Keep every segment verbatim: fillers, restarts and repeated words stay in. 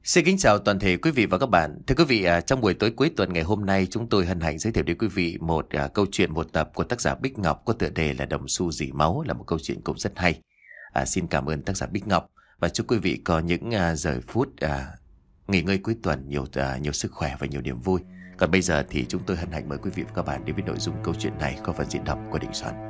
Xin kính chào toàn thể quý vị và các bạn. Thưa quý vị, à, trong buổi tối cuối tuần ngày hôm nay, chúng tôi hân hạnh giới thiệu đến quý vị một à, câu chuyện một tập của tác giả Bích Ngọc có tựa đề là Đồng Xu Dỉ Máu, là một câu chuyện cũng rất hay. À, xin cảm ơn tác giả Bích Ngọc và chúc quý vị có những à, giờ phút à, nghỉ ngơi cuối tuần nhiều à, nhiều sức khỏe và nhiều niềm vui. Còn bây giờ thì chúng tôi hân hạnh mời quý vị và các bạn đến với nội dung câu chuyện này qua phần diễn đọc của Đình Soạn.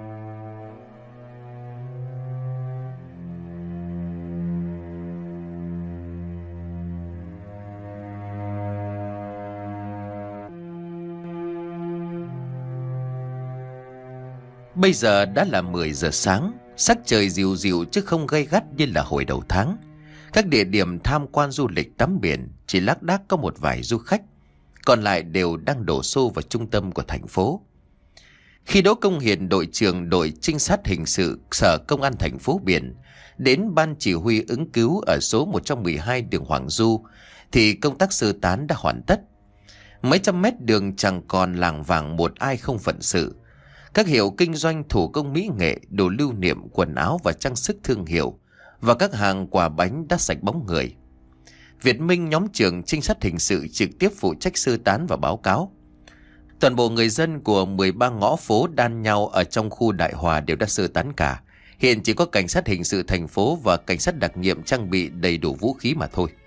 Bây giờ đã là mười giờ sáng, sắc trời dịu dịu chứ không gay gắt như là hồi đầu tháng. Các địa điểm tham quan du lịch tắm biển chỉ lác đác có một vài du khách, còn lại đều đang đổ xô vào trung tâm của thành phố. Khi Đỗ Công Hiền, đội trưởng đội trinh sát hình sự Sở Công an thành phố Biển, đến ban chỉ huy ứng cứu ở số một trăm mười hai đường Hoàng Du, thì công tác sơ tán đã hoàn tất. Mấy trăm mét đường chẳng còn làng vàng một ai không phận sự. Các hiệu kinh doanh thủ công mỹ nghệ, đồ lưu niệm, quần áo và trang sức thương hiệu và các hàng quà bánh đã sạch bóng người. Việt Minh, nhóm trưởng trinh sát hình sự trực tiếp phụ trách sơ tán và báo cáo. Toàn bộ người dân của mười ba ngõ phố đan nhau ở trong khu Đại Hòa đều đã sơ tán cả. Hiện chỉ có cảnh sát hình sự thành phố và cảnh sát đặc nhiệm trang bị đầy đủ vũ khí mà thôi.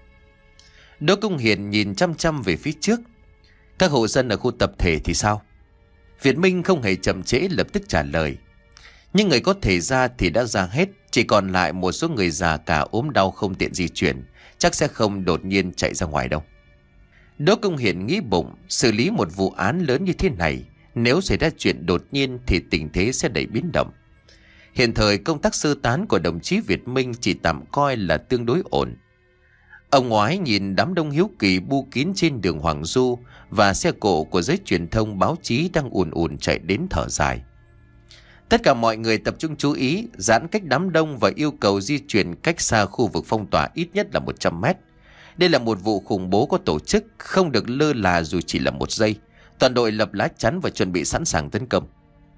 Đỗ Công Hiền nhìn chăm chăm về phía trước. Các hộ dân ở khu tập thể thì sao? Việt Minh không hề chậm trễ, lập tức trả lời. Nhưng người có thể ra thì đã ra hết, chỉ còn lại một số người già cả ốm đau không tiện di chuyển, chắc sẽ không đột nhiên chạy ra ngoài đâu. Đỗ Công Hiền nghĩ bụng, xử lý một vụ án lớn như thế này, nếu xảy ra chuyện đột nhiên thì tình thế sẽ đầy biến động. Hiện thời công tác sơ tán của đồng chí Việt Minh chỉ tạm coi là tương đối ổn. Ông ngoái nhìn đám đông hiếu kỳ bu kín trên đường Hoàng Du và xe cộ của giới truyền thông báo chí đang ùn ùn chạy đến, thở dài. Tất cả mọi người tập trung chú ý, giãn cách đám đông và yêu cầu di chuyển cách xa khu vực phong tỏa ít nhất là một trăm mét. Đây là một vụ khủng bố có tổ chức, không được lơ là dù chỉ là một giây. Toàn đội lập lá chắn và chuẩn bị sẵn sàng tấn công.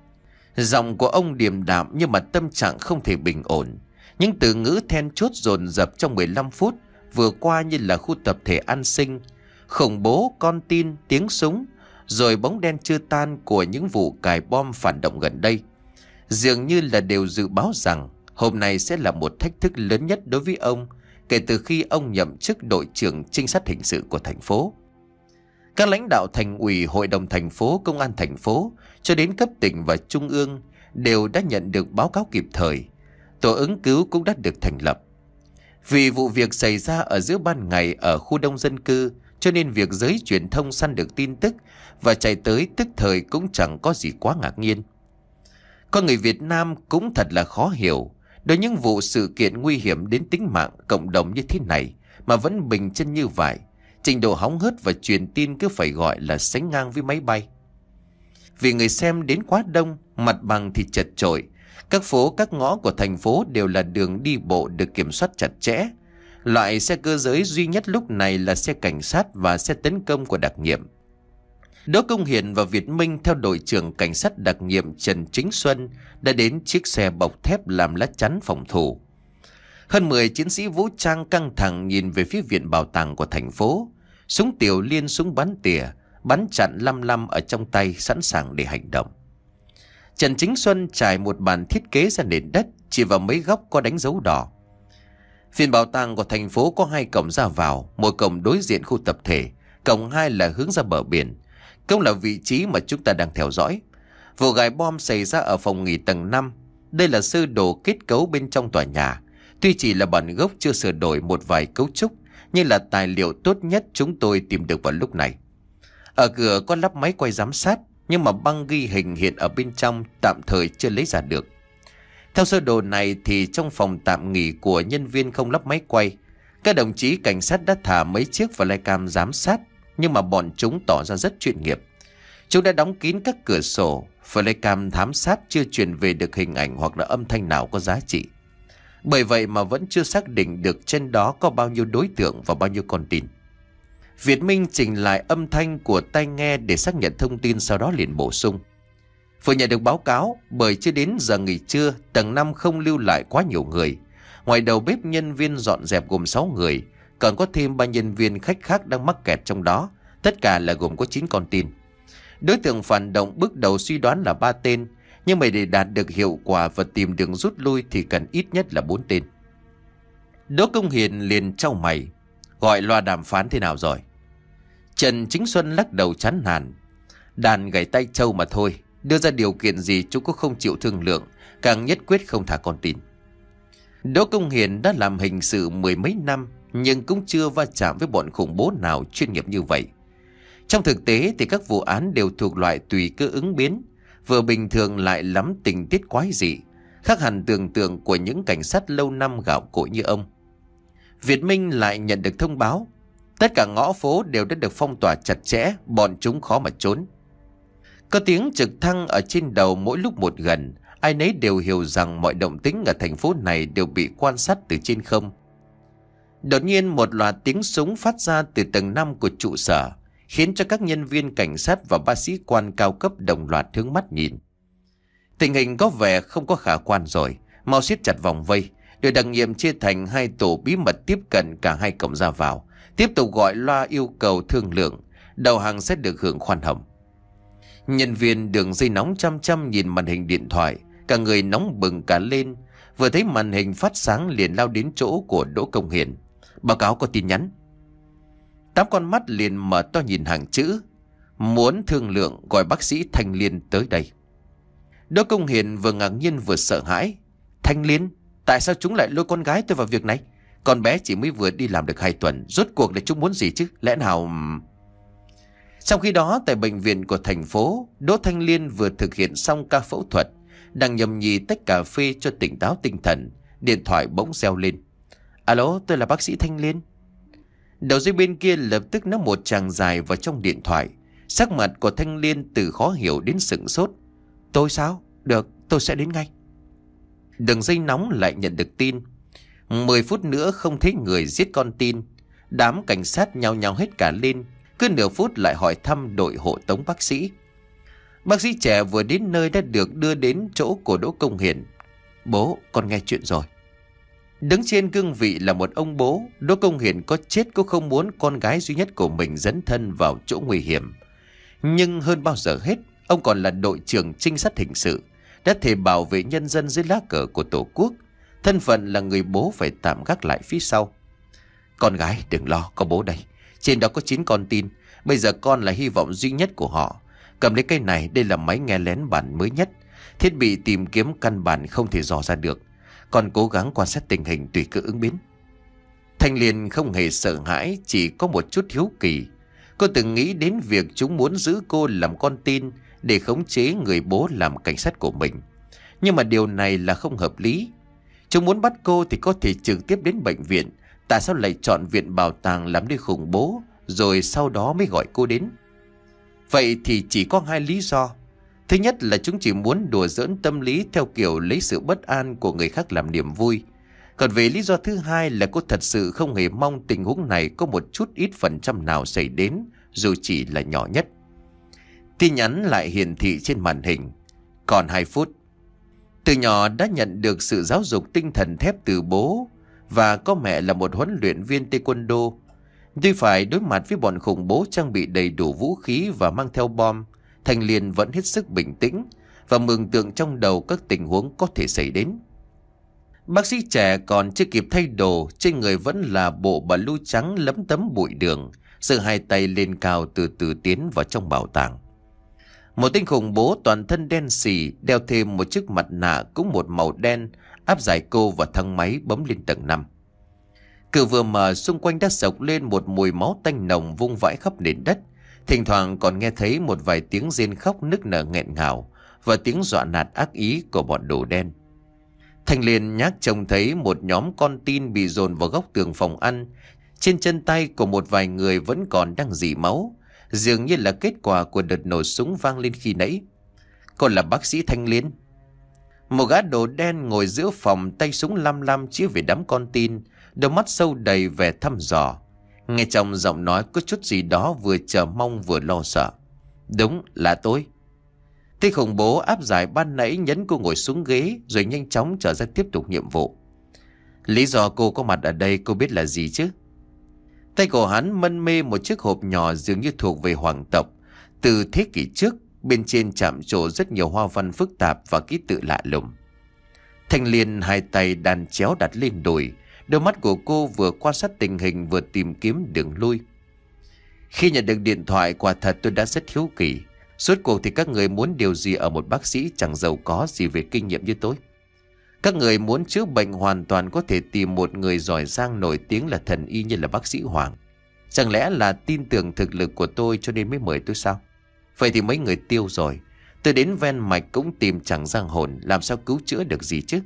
Giọng của ông điềm đạm nhưng mà tâm trạng không thể bình ổn. Những từ ngữ then chốt dồn dập trong mười lăm phút vừa qua như là khu tập thể an sinh, khủng bố, con tin, tiếng súng, rồi bóng đen chưa tan của những vụ cài bom phản động gần đây. Dường như là đều dự báo rằng hôm nay sẽ là một thách thức lớn nhất đối với ông kể từ khi ông nhậm chức đội trưởng trinh sát hình sự của thành phố. Các lãnh đạo thành ủy, hội đồng thành phố, công an thành phố cho đến cấp tỉnh và trung ương đều đã nhận được báo cáo kịp thời. Tổ ứng cứu cũng đã được thành lập. Vì vụ việc xảy ra ở giữa ban ngày ở khu đông dân cư, cho nên việc giới truyền thông săn được tin tức và chạy tới tức thời cũng chẳng có gì quá ngạc nhiên. Con người Việt Nam cũng thật là khó hiểu, đối những vụ sự kiện nguy hiểm đến tính mạng cộng đồng như thế này mà vẫn bình chân như vậy. Trình độ hóng hớt và truyền tin cứ phải gọi là sánh ngang với máy bay. Vì người xem đến quá đông, mặt bằng thì chật chội. Các phố, các ngõ của thành phố đều là đường đi bộ được kiểm soát chặt chẽ. Loại xe cơ giới duy nhất lúc này là xe cảnh sát và xe tấn công của đặc nhiệm. Đỗ Công Hiền và Việt Minh theo đội trưởng cảnh sát đặc nhiệm Trần Chính Xuân đã đến chiếc xe bọc thép làm lá chắn phòng thủ. Hơn mười chiến sĩ vũ trang căng thẳng nhìn về phía viện bảo tàng của thành phố. Súng tiểu liên, súng bắn tỉa, bắn chặn lăm lăm ở trong tay, sẵn sàng để hành động. Trần Chính Xuân trải một bàn thiết kế ra nền đất, chỉ vào mấy góc có đánh dấu đỏ. Viện bảo tàng của thành phố có hai cổng ra vào, một cổng đối diện khu tập thể, cổng hai là hướng ra bờ biển. Cũng là vị trí mà chúng ta đang theo dõi. Vụ gài bom xảy ra ở phòng nghỉ tầng năm. Đây là sơ đồ kết cấu bên trong tòa nhà. Tuy chỉ là bản gốc chưa sửa đổi một vài cấu trúc, nhưng là tài liệu tốt nhất chúng tôi tìm được vào lúc này. Ở cửa có lắp máy quay giám sát, nhưng mà băng ghi hình hiện ở bên trong tạm thời chưa lấy ra được. Theo sơ đồ này thì trong phòng tạm nghỉ của nhân viên không lắp máy quay. Các đồng chí cảnh sát đã thả mấy chiếc flycam giám sát, nhưng mà bọn chúng tỏ ra rất chuyên nghiệp. Chúng đã đóng kín các cửa sổ, flycam thám sát chưa truyền về được hình ảnh hoặc là âm thanh nào có giá trị. Bởi vậy mà vẫn chưa xác định được trên đó có bao nhiêu đối tượng và bao nhiêu con tin. Việt Minh chỉnh lại âm thanh của tai nghe để xác nhận thông tin, sau đó liền bổ sung. Vừa nhận được báo cáo, bởi chưa đến giờ nghỉ trưa, tầng năm không lưu lại quá nhiều người. Ngoài đầu bếp nhân viên dọn dẹp gồm sáu người, còn có thêm ba nhân viên khách khác đang mắc kẹt trong đó, tất cả là gồm có chín con tin. Đối tượng phản động bước đầu suy đoán là ba tên, nhưng mà để đạt được hiệu quả và tìm đường rút lui thì cần ít nhất là bốn tên. Đỗ Công Hiền liền trao mày: gọi loa đàm phán thế nào rồi? Trần Chính Xuân lắc đầu chán nản: đàn gảy tay trâu mà thôi, đưa ra điều kiện gì chúng cũng không chịu thương lượng, càng nhất quyết không thả con tin. Đỗ Công Hiền đã làm hình sự mười mấy năm, nhưng cũng chưa va chạm với bọn khủng bố nào chuyên nghiệp như vậy. Trong thực tế thì các vụ án đều thuộc loại tùy cơ ứng biến, vừa bình thường lại lắm tình tiết quái dị, khác hẳn tưởng tượng của những cảnh sát lâu năm gạo cội như ông. Việt Minh lại nhận được thông báo tất cả ngõ phố đều đã được phong tỏa chặt chẽ, bọn chúng khó mà trốn. Có tiếng trực thăng ở trên đầu mỗi lúc một gần, ai nấy đều hiểu rằng mọi động tĩnh ở thành phố này đều bị quan sát từ trên không. Đột nhiên một loạt tiếng súng phát ra từ tầng năm của trụ sở, khiến cho các nhân viên cảnh sát và ba sĩ quan cao cấp đồng loạt hướng mắt nhìn. Tình hình có vẻ không có khả quan rồi, mau siết chặt vòng vây. Đội đặc nhiệm chia thành hai tổ bí mật tiếp cận cả hai cổng ra vào, tiếp tục gọi loa yêu cầu thương lượng, đầu hàng sẽ được hưởng khoan hồng. Nhân viên đường dây nóng chăm chăm nhìn màn hình điện thoại, cả người nóng bừng cả lên. Vừa thấy màn hình phát sáng liền lao đến chỗ của Đỗ Công Hiền: báo cáo có tin nhắn. Tám con mắt liền mở to nhìn hàng chữ: muốn thương lượng gọi bác sĩ Thanh Liên tới đây. Đỗ Công Hiền vừa ngạc nhiên vừa sợ hãi: Thanh Liên? Tại sao chúng lại lôi con gái tôi vào việc này? Con bé chỉ mới vừa đi làm được hai tuần, rốt cuộc là chúng muốn gì chứ? Lẽ nào... Trong khi đó tại bệnh viện của thành phố, Đỗ Thanh Liên vừa thực hiện xong ca phẫu thuật, đang nhâm nhi tách cà phê cho tỉnh táo tinh thần, điện thoại bỗng reo lên: alo, tôi là bác sĩ Thanh Liên. Đầu dây bên kia lập tức nó một tràng dài vào trong điện thoại. Sắc mặt của Thanh Liên từ khó hiểu đến sửng sốt: tôi sao? Được, tôi sẽ đến ngay. Đường dây nóng lại nhận được tin: Mười phút nữa không thấy người giết con tin. Đám cảnh sát nhao nhao hết cả lên, cứ nửa phút lại hỏi thăm đội hộ tống bác sĩ. Bác sĩ trẻ vừa đến nơi đã được đưa đến chỗ của Đỗ Công Hiền. Bố, con nghe chuyện rồi. Đứng trên cương vị là một ông bố, Đỗ Công Hiền có chết cũng không muốn con gái duy nhất của mình dấn thân vào chỗ nguy hiểm. Nhưng hơn bao giờ hết, ông còn là đội trưởng trinh sát hình sự, đã thề bảo vệ nhân dân dưới lá cờ của Tổ quốc. Thân phận là người bố phải tạm gác lại phía sau. Con gái đừng lo, có bố đây. Trên đó có chín con tin. Bây giờ con là hy vọng duy nhất của họ. Cầm lấy cái này, đây là máy nghe lén bản mới nhất. Thiết bị tìm kiếm căn bản không thể dò ra được. Con cố gắng quan sát tình hình tùy cơ ứng biến. Thanh Liên không hề sợ hãi, chỉ có một chút hiếu kỳ. Cô từng nghĩ đến việc chúng muốn giữ cô làm con tin để khống chế người bố làm cảnh sát của mình. Nhưng mà điều này là không hợp lý. Chúng muốn bắt cô thì có thể trực tiếp đến bệnh viện. Tại sao lại chọn viện bảo tàng làm nơi khủng bố, rồi sau đó mới gọi cô đến? Vậy thì chỉ có hai lý do. Thứ nhất là chúng chỉ muốn đùa giỡn tâm lý theo kiểu lấy sự bất an của người khác làm niềm vui. Còn về lý do thứ hai là cô thật sự không hề mong tình huống này có một chút ít phần trăm nào xảy đến, dù chỉ là nhỏ nhất. Tin nhắn lại hiển thị trên màn hình: còn hai phút. Từ nhỏ đã nhận được sự giáo dục tinh thần thép từ bố, và có mẹ là một huấn luyện viên taekwondo. Tuy phải đối mặt với bọn khủng bố trang bị đầy đủ vũ khí và mang theo bom, Thanh Liên vẫn hết sức bình tĩnh và mường tượng trong đầu các tình huống có thể xảy đến. Bác sĩ trẻ còn chưa kịp thay đồ, trên người vẫn là bộ bà lu trắng lấm tấm bụi đường, giơ hai tay lên cao từ từ tiến vào trong bảo tàng. Một tên khủng bố toàn thân đen xì, đeo thêm một chiếc mặt nạ cũng một màu đen, áp giải cô vào thang máy bấm lên tầng năm. Cửa vừa mở, xung quanh đã sộc lên một mùi máu tanh nồng vung vãi khắp nền đất. Thỉnh thoảng còn nghe thấy một vài tiếng rên khóc nức nở nghẹn ngào và tiếng dọa nạt ác ý của bọn đồ đen. Thanh Liên nhác trông thấy một nhóm con tin bị dồn vào góc tường phòng ăn. Trên chân tay của một vài người vẫn còn đang rỉ máu, dường như là kết quả của đợt nổ súng vang lên khi nãy. Còn là bác sĩ Thanh Liên. Một gã đồ đen ngồi giữa phòng, tay súng lăm lăm chĩa về đám con tin, đôi mắt sâu đầy vẻ thăm dò. Nghe trong giọng nói có chút gì đó vừa chờ mong vừa lo sợ. Đúng là tôi. Tên khủng bố áp giải ban nãy nhấn cô ngồi xuống ghế, rồi nhanh chóng trở ra tiếp tục nhiệm vụ. Lý do cô có mặt ở đây cô biết là gì chứ? Tay của hắn mân mê một chiếc hộp nhỏ dường như thuộc về hoàng tộc từ thế kỷ trước. Bên trên chạm trổ rất nhiều hoa văn phức tạp và ký tự lạ lùng. Thanh Liên hai tay đan chéo đặt lên đùi. Đôi mắt của cô vừa quan sát tình hình vừa tìm kiếm đường lui. Khi nhận được điện thoại, quả thật tôi đã rất hiếu kỳ. Suốt cuộc thì các người muốn điều gì ở một bác sĩ chẳng giàu có gì về kinh nghiệm như tôi? Các người muốn chữa bệnh hoàn toàn có thể tìm một người giỏi giang nổi tiếng là thần y như là bác sĩ Hoàng. Chẳng lẽ là tin tưởng thực lực của tôi cho nên mới mời tôi sao? Vậy thì mấy người tiêu rồi. Tôi đến ven mạch cũng tìm chẳng ra hồn, làm sao cứu chữa được gì chứ?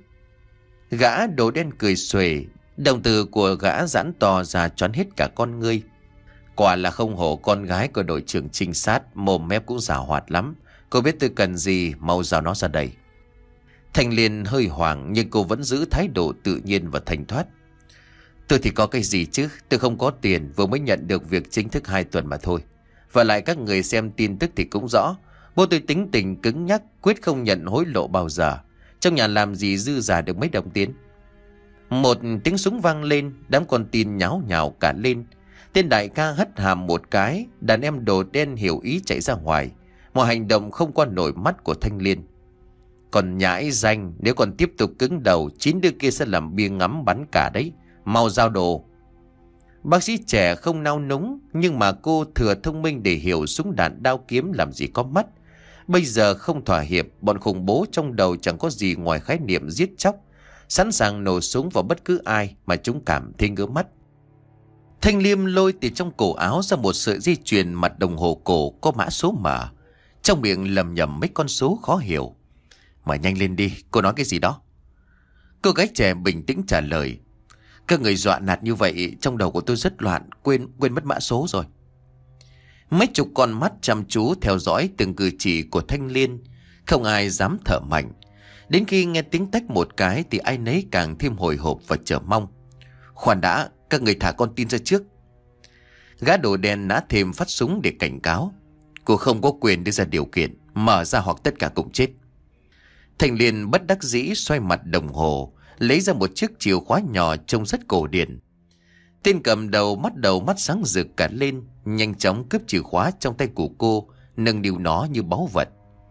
Gã đồ đen cười xuề, đồng tử của gã giãn to ra choán hết cả con ngươi. Quả là không hổ con gái của đội trưởng trinh sát, mồm mép cũng giàu hoạt lắm. Cô biết tôi cần gì, mau giao nó ra đây. Thanh Liên hơi hoảng nhưng cô vẫn giữ thái độ tự nhiên và thanh thoát. Tôi thì có cái gì chứ, tôi không có tiền, vừa mới nhận được việc chính thức hai tuần mà thôi. Và lại các người xem tin tức thì cũng rõ, bố tôi tính tình cứng nhắc, quyết không nhận hối lộ bao giờ. Trong nhà làm gì dư giả được mấy đồng tiền. Một tiếng súng vang lên, đám con tin nháo nhào cả lên. Tên đại ca hất hàm một cái, đàn em đồ đen hiểu ý chạy ra ngoài. Mọi hành động không qua nổi mắt của Thanh Liên. Còn nhãi danh, nếu còn tiếp tục cứng đầu, chín đứa kia sẽ làm bia ngắm bắn cả đấy. Mau giao đồ. Bác sĩ trẻ không nao núng, nhưng mà cô thừa thông minh để hiểu súng đạn đao kiếm làm gì có mắt. Bây giờ không thỏa hiệp, bọn khủng bố trong đầu chẳng có gì ngoài khái niệm giết chóc, sẵn sàng nổ súng vào bất cứ ai mà chúng cảm thấy ngứa mắt. Thanh Liêm lôi từ trong cổ áo ra một sợi dây chuyền mặt đồng hồ cổ có mã số mở, trong miệng lầm nhầm mấy con số khó hiểu. Mà nhanh lên đi, cô nói cái gì đó? Cô gái trẻ bình tĩnh trả lời. Các người dọa nạt như vậy, trong đầu của tôi rất loạn, quên quên mất mã số rồi. Mấy chục con mắt chăm chú theo dõi từng cử chỉ của Thanh Liên, không ai dám thở mạnh. Đến khi nghe tiếng tách một cái thì ai nấy càng thêm hồi hộp và chờ mong. Khoan đã, các người thả con tin ra trước. Gã đồ đen nã thêm phát súng để cảnh cáo. Cô không có quyền đưa ra điều kiện, mở ra hoặc tất cả cùng chết. Thanh Liên bất đắc dĩ xoay mặt đồng hồ, lấy ra một chiếc chìa khóa nhỏ trông rất cổ điển. Tên cầm đầu mắt đầu mắt sáng rực cả lên, nhanh chóng cướp chìa khóa trong tay của cô, nâng niu nó như báu vật.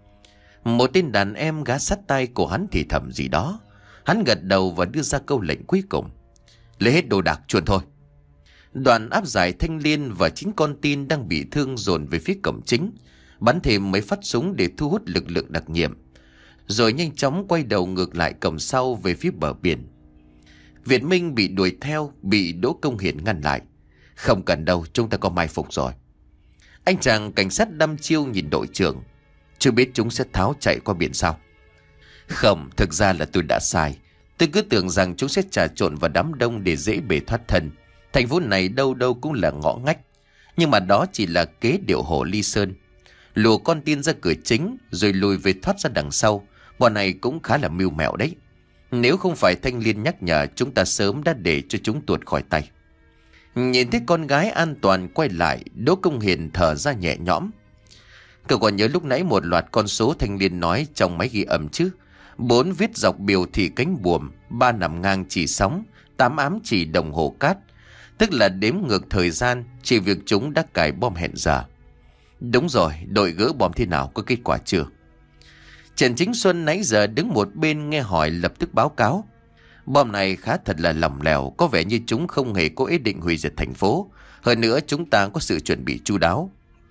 Một tên đàn em gã sát tay của hắn thì thầm gì đó. Hắn gật đầu và đưa ra câu lệnh cuối cùng. Lấy hết đồ đạc chuồn thôi. Đoàn áp giải Thanh Liên và chín con tin đang bị thương dồn về phía cổng chính, bắn thêm mấy phát súng để thu hút lực lượng đặc nhiệm, rồi nhanh chóng quay đầu ngược lại cổng sau về phía bờ biển. Việt Minh bị đuổi theo, bị Đỗ Công Hiển ngăn lại. Không cần đâu, chúng ta có mai phục rồi. Anh chàng cảnh sát đăm chiêu nhìn đội trưởng. Chưa biết chúng sẽ tháo chạy qua biển sao? Không, thực ra là tôi đã sai. Tôi cứ tưởng rằng chúng sẽ trà trộn vào đám đông để dễ bề thoát thân. Thành phố này đâu đâu cũng là ngõ ngách. Nhưng mà đó chỉ là kế điệu hổ ly sơn. Lùa con tin ra cửa chính rồi lùi về thoát ra đằng sau. Bọn này cũng khá là mưu mẹo đấy. Nếu không phải Thanh Liên nhắc nhở, chúng ta sớm đã để cho chúng tuột khỏi tay. Nhìn thấy con gái an toàn quay lại, Đỗ Công Hiền thở ra nhẹ nhõm. Cậu còn nhớ lúc nãy một loạt con số Thanh Liên nói trong máy ghi âm chứ? Bốn viết dọc biểu thị cánh buồm, ba nằm ngang chỉ sóng, tám ám chỉ đồng hồ cát. Tức là đếm ngược thời gian, chỉ việc chúng đã cài bom hẹn giờ. Đúng rồi, đội gỡ bom thế nào, có kết quả chưa? Trần Chính Xuân nãy giờ đứng một bên nghe hỏi lập tức báo cáo. Bom này khá thật là lỏng lẻo, có vẻ như chúng không hề có ý định hủy diệt thành phố. Hơn nữa chúng ta có sự chuẩn bị chu đáo.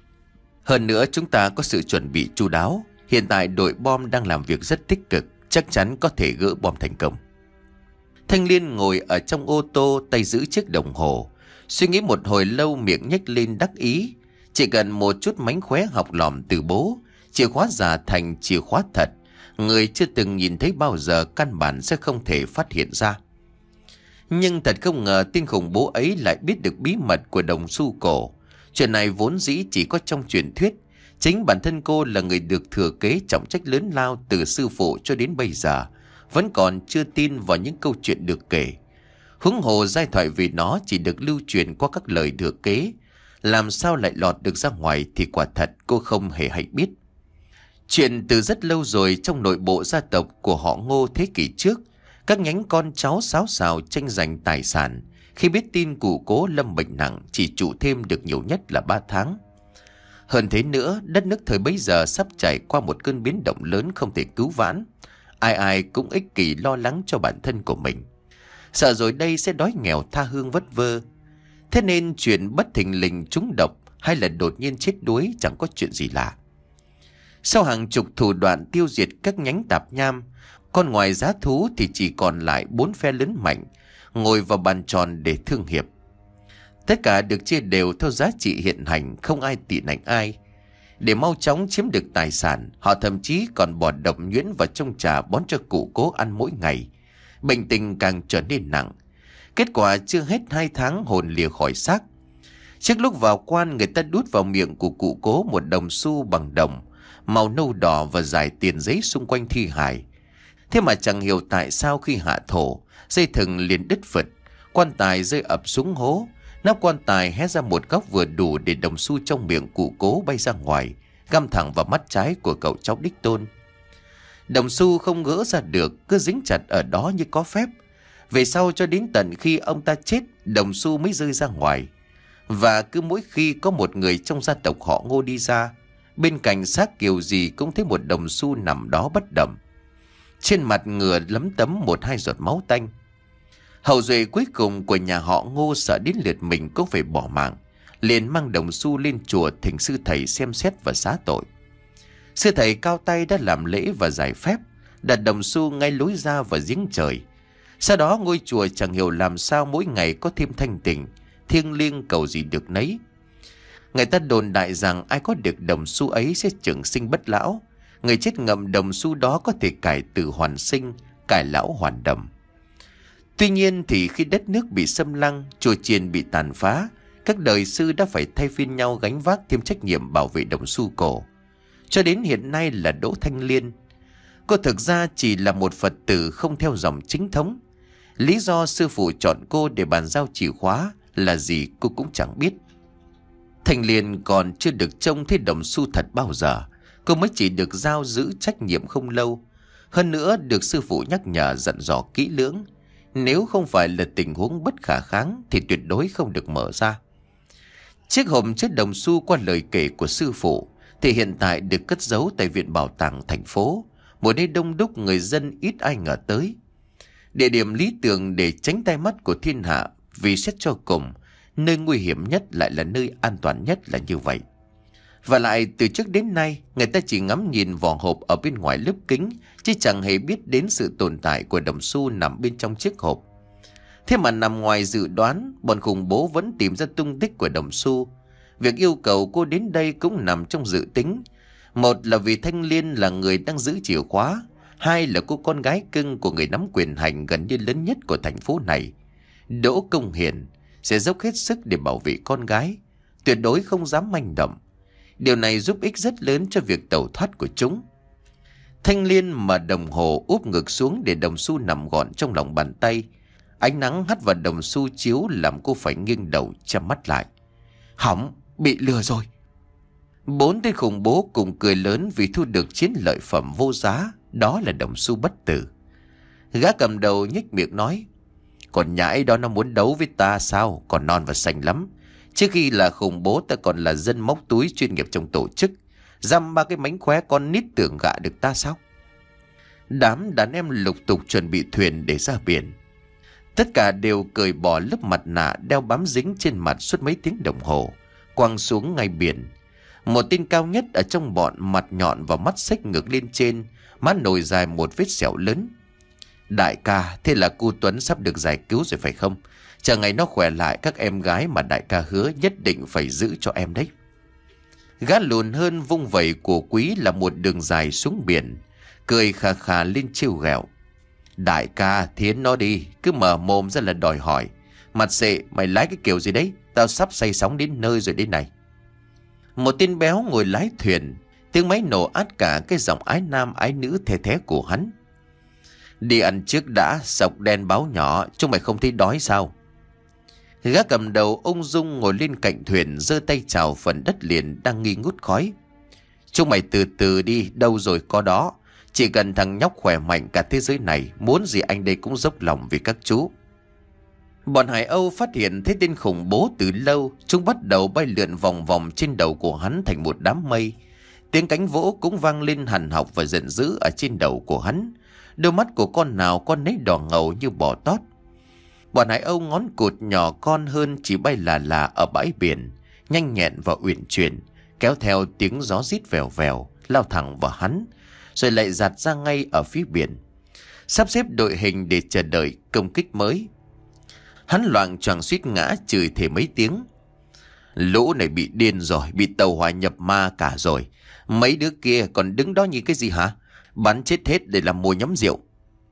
Hơn nữa chúng ta có sự chuẩn bị chu đáo. Hiện tại đội bom đang làm việc rất tích cực, chắc chắn có thể gỡ bom thành công. Thanh Liên ngồi ở trong ô tô, tay giữ chiếc đồng hồ, suy nghĩ một hồi lâu, miệng nhếch lên đắc ý. Chỉ cần một chút mánh khóe học lỏm từ bố, chìa khóa giả thành chìa khóa thật, người chưa từng nhìn thấy bao giờ căn bản sẽ không thể phát hiện ra. Nhưng thật không ngờ tên khủng bố ấy lại biết được bí mật của đồng xu cổ. Chuyện này vốn dĩ chỉ có trong truyền thuyết. Chính bản thân cô là người được thừa kế trọng trách lớn lao từ sư phụ cho đến bây giờ, vẫn còn chưa tin vào những câu chuyện được kể. Huống hồ giai thoại về nó chỉ được lưu truyền qua các lời thừa kế, làm sao lại lọt được ra ngoài thì quả thật cô không hề hay biết. Chuyện từ rất lâu rồi trong nội bộ gia tộc của họ Ngô thế kỷ trước, các nhánh con cháu xáo xào tranh giành tài sản, Khi biết tin cụ Cố lâm bệnh nặng, chỉ trụ thêm được nhiều nhất là ba tháng. Hơn thế nữa, đất nước thời bấy giờ sắp trải qua một cơn biến động lớn không thể cứu vãn. Ai ai cũng ích kỷ lo lắng cho bản thân của mình, sợ rồi đây sẽ đói nghèo tha hương vất vơ. Thế nên chuyện bất thình lình trúng độc hay là đột nhiên chết đuối chẳng có chuyện gì lạ. Sau hàng chục thủ đoạn tiêu diệt các nhánh tạp nham, còn ngoài giá thú thì chỉ còn lại bốn phe lớn mạnh ngồi vào bàn tròn để thương hiệp. Tất cả được chia đều theo giá trị hiện hành, không ai tị nạnh ai. Để mau chóng chiếm được tài sản, họ thậm chí còn bỏ độc nhuyễn vào trong trà bón cho cụ Cố ăn mỗi ngày. Bệnh tình càng trở nên nặng. Kết quả chưa hết hai tháng hồn lìa khỏi xác. Trước lúc vào quan, người ta đút vào miệng của cụ Cố một đồng xu bằng đồng, màu nâu đỏ và dải tiền giấy xung quanh thi hài. Thế mà chẳng hiểu tại sao khi hạ thổ, dây thừng liền đứt phật, quan tài rơi ập xuống hố. Nắp quan tài hé ra một góc vừa đủ để đồng xu trong miệng cụ Cố bay ra ngoài, găm thẳng vào mắt trái của cậu cháu đích tôn. Đồng xu không gỡ ra được, cứ dính chặt ở đó như có phép. Về sau cho đến tận khi ông ta chết, đồng xu mới rơi ra ngoài. Và cứ mỗi khi có một người trong gia tộc họ Ngô đi ra, bên cạnh xác kiểu gì cũng thấy một đồng xu nằm đó bất động. Trên mặt ngựa lấm tấm một hai giọt máu tanh. Hậu duệ cuối cùng của nhà họ Ngô sợ đến lượt mình cũng phải bỏ mạng, liền mang đồng xu lên chùa thỉnh sư thầy xem xét và xá tội. Sư thầy cao tay đã làm lễ và giải phép, đặt đồng xu ngay lối ra và giếng trời. Sau đó ngôi chùa chẳng hiểu làm sao mỗi ngày có thêm thanh tịnh, thiêng liêng cầu gì được nấy. Người ta đồn đại rằng ai có được đồng xu ấy sẽ trường sinh bất lão. Người chết ngậm đồng xu đó có thể cải tử hoàn sinh, cải lão hoàn đầm. Tuy nhiên thì khi đất nước bị xâm lăng, chùa chiền bị tàn phá, các đời sư đã phải thay phiên nhau gánh vác thêm trách nhiệm bảo vệ đồng xu cổ. Cho đến hiện nay là Đỗ Thanh Liên. Cô thực ra chỉ là một Phật tử không theo dòng chính thống. Lý do sư phụ chọn cô để bàn giao chìa khóa là gì cô cũng chẳng biết. Thanh Liên còn chưa được trông thấy đồng xu thật bao giờ. Cô mới chỉ được giao giữ trách nhiệm không lâu. Hơn nữa được sư phụ nhắc nhở dặn dò kỹ lưỡng. Nếu không phải là tình huống bất khả kháng thì tuyệt đối không được mở ra. Chiếc hộp chứa đồng xu qua lời kể của sư phụ thì hiện tại được cất giấu tại Viện Bảo tàng thành phố, một nơi đông đúc người dân ít ai ngờ tới. Địa điểm lý tưởng để tránh tai mắt của thiên hạ, vì xét cho cùng, nơi nguy hiểm nhất lại là nơi an toàn nhất là như vậy. Và lại từ trước đến nay, người ta chỉ ngắm nhìn vỏ hộp ở bên ngoài lớp kính, chứ chẳng hề biết đến sự tồn tại của đồng xu nằm bên trong chiếc hộp. Thế mà nằm ngoài dự đoán, bọn khủng bố vẫn tìm ra tung tích của đồng xu. Việc yêu cầu cô đến đây cũng nằm trong dự tính. Một là vì Thanh Liên là người đang giữ chìa khóa. Hai là cô con gái cưng của người nắm quyền hành gần như lớn nhất của thành phố này, Đỗ Công Hiền, sẽ dốc hết sức để bảo vệ con gái, tuyệt đối không dám manh động. Điều này giúp ích rất lớn cho việc tẩu thoát của chúng. Thanh Liên mà đồng hồ úp ngược xuống để đồng xu nằm gọn trong lòng bàn tay. Ánh nắng hắt vào đồng xu chiếu làm cô phải nghiêng đầu chăm mắt lại. Hỏng, bị lừa rồi. Bốn tên khủng bố cùng cười lớn vì thu được chiến lợi phẩm vô giá, đó là đồng xu bất tử. Gã cầm đầu nhếch miệng nói: Còn nhãi đó nó muốn đấu với ta sao? Còn non và xanh lắm. Trước khi là khủng bố ta còn là dân móc túi chuyên nghiệp trong tổ chức. Dăm ba cái mánh khóe con nít tưởng gạ được ta sao? Đám đàn em lục tục chuẩn bị thuyền để ra biển. Tất cả đều cởi bỏ lớp mặt nạ đeo bám dính trên mặt suốt mấy tiếng đồng hồ, quăng xuống ngay biển. Một tên cao nhất ở trong bọn mặt nhọn và mắt xếch ngược lên trên, má nổi dài một vết sẹo lớn. Đại ca, thế là cu Tuấn sắp được giải cứu rồi phải không? Chờ ngày nó khỏe lại, các em gái mà đại ca hứa nhất định phải giữ cho em đấy. Gã lùn hơn vung vẩy của Quý là một đường dài xuống biển, cười khà khà lên trêu ghẹo. Đại ca, thiến nó đi, cứ mở mồm ra là đòi hỏi. Mặt xệ, mày lái cái kiểu gì đấy? Tao sắp say sóng đến nơi rồi đấy này. Một tên béo ngồi lái thuyền, tiếng máy nổ át cả cái giọng ái nam ái nữ the thé của hắn. Đi ăn trước đã, sọc đen báo nhỏ, chúng mày không thấy đói sao? Gã cầm đầu ung dung ngồi lên cạnh thuyền, giơ tay chào phần đất liền đang nghi ngút khói. Chúng mày từ từ đi, đâu rồi có đó. Chỉ cần thằng nhóc khỏe mạnh cả thế giới này, muốn gì anh đây cũng dốc lòng vì các chú. Bọn Hải Âu phát hiện thấy tên khủng bố từ lâu. Chúng bắt đầu bay lượn vòng vòng trên đầu của hắn thành một đám mây. Tiếng cánh vỗ cũng vang lên hằn học và giận dữ ở trên đầu của hắn. Đôi mắt của con nào con nấy đỏ ngầu như bò tót. Bọn Hải Âu ngón cụt nhỏ con hơn chỉ bay là là ở bãi biển, nhanh nhẹn và uyển chuyển, kéo theo tiếng gió rít vèo vèo, lao thẳng vào hắn, rồi lại giạt ra ngay ở phía biển, sắp xếp đội hình để chờ đợi công kích mới. Hắn loạng choạng suýt ngã, chửi thề mấy tiếng. Lũ này bị điên rồi, bị tàu hỏa nhập ma cả rồi. Mấy đứa kia còn đứng đó như cái gì hả? Bắn chết hết để làm mồi nhắm rượu.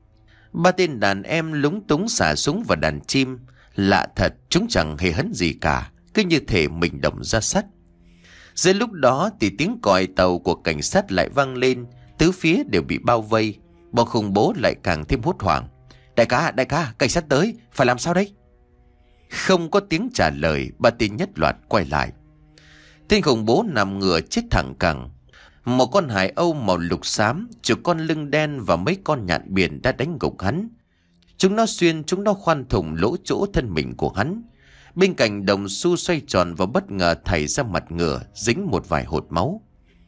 Ba tên đàn em lúng túng xả súng vào đàn chim. Lạ thật, chúng chẳng hề hấn gì cả, cứ như thể mình động ra sắt. Giữa lúc đó thì tiếng còi tàu của cảnh sát lại vang lên. Tứ phía đều bị bao vây. Bọn khủng bố lại càng thêm hốt hoảng. Đại ca, đại ca, cảnh sát tới, phải làm sao đây? Không có tiếng trả lời, ba tên nhất loạt quay lại. Tên khủng bố nằm ngửa chết thẳng cẳng. Một con hải âu màu lục xám, chục con lưng đen và mấy con nhạn biển đã đánh gục hắn. Chúng nó xuyên, chúng nó khoan thủng lỗ chỗ thân mình của hắn. Bên cạnh đồng xu xoay tròn và bất ngờ thảy ra mặt ngựa, dính một vài hột máu.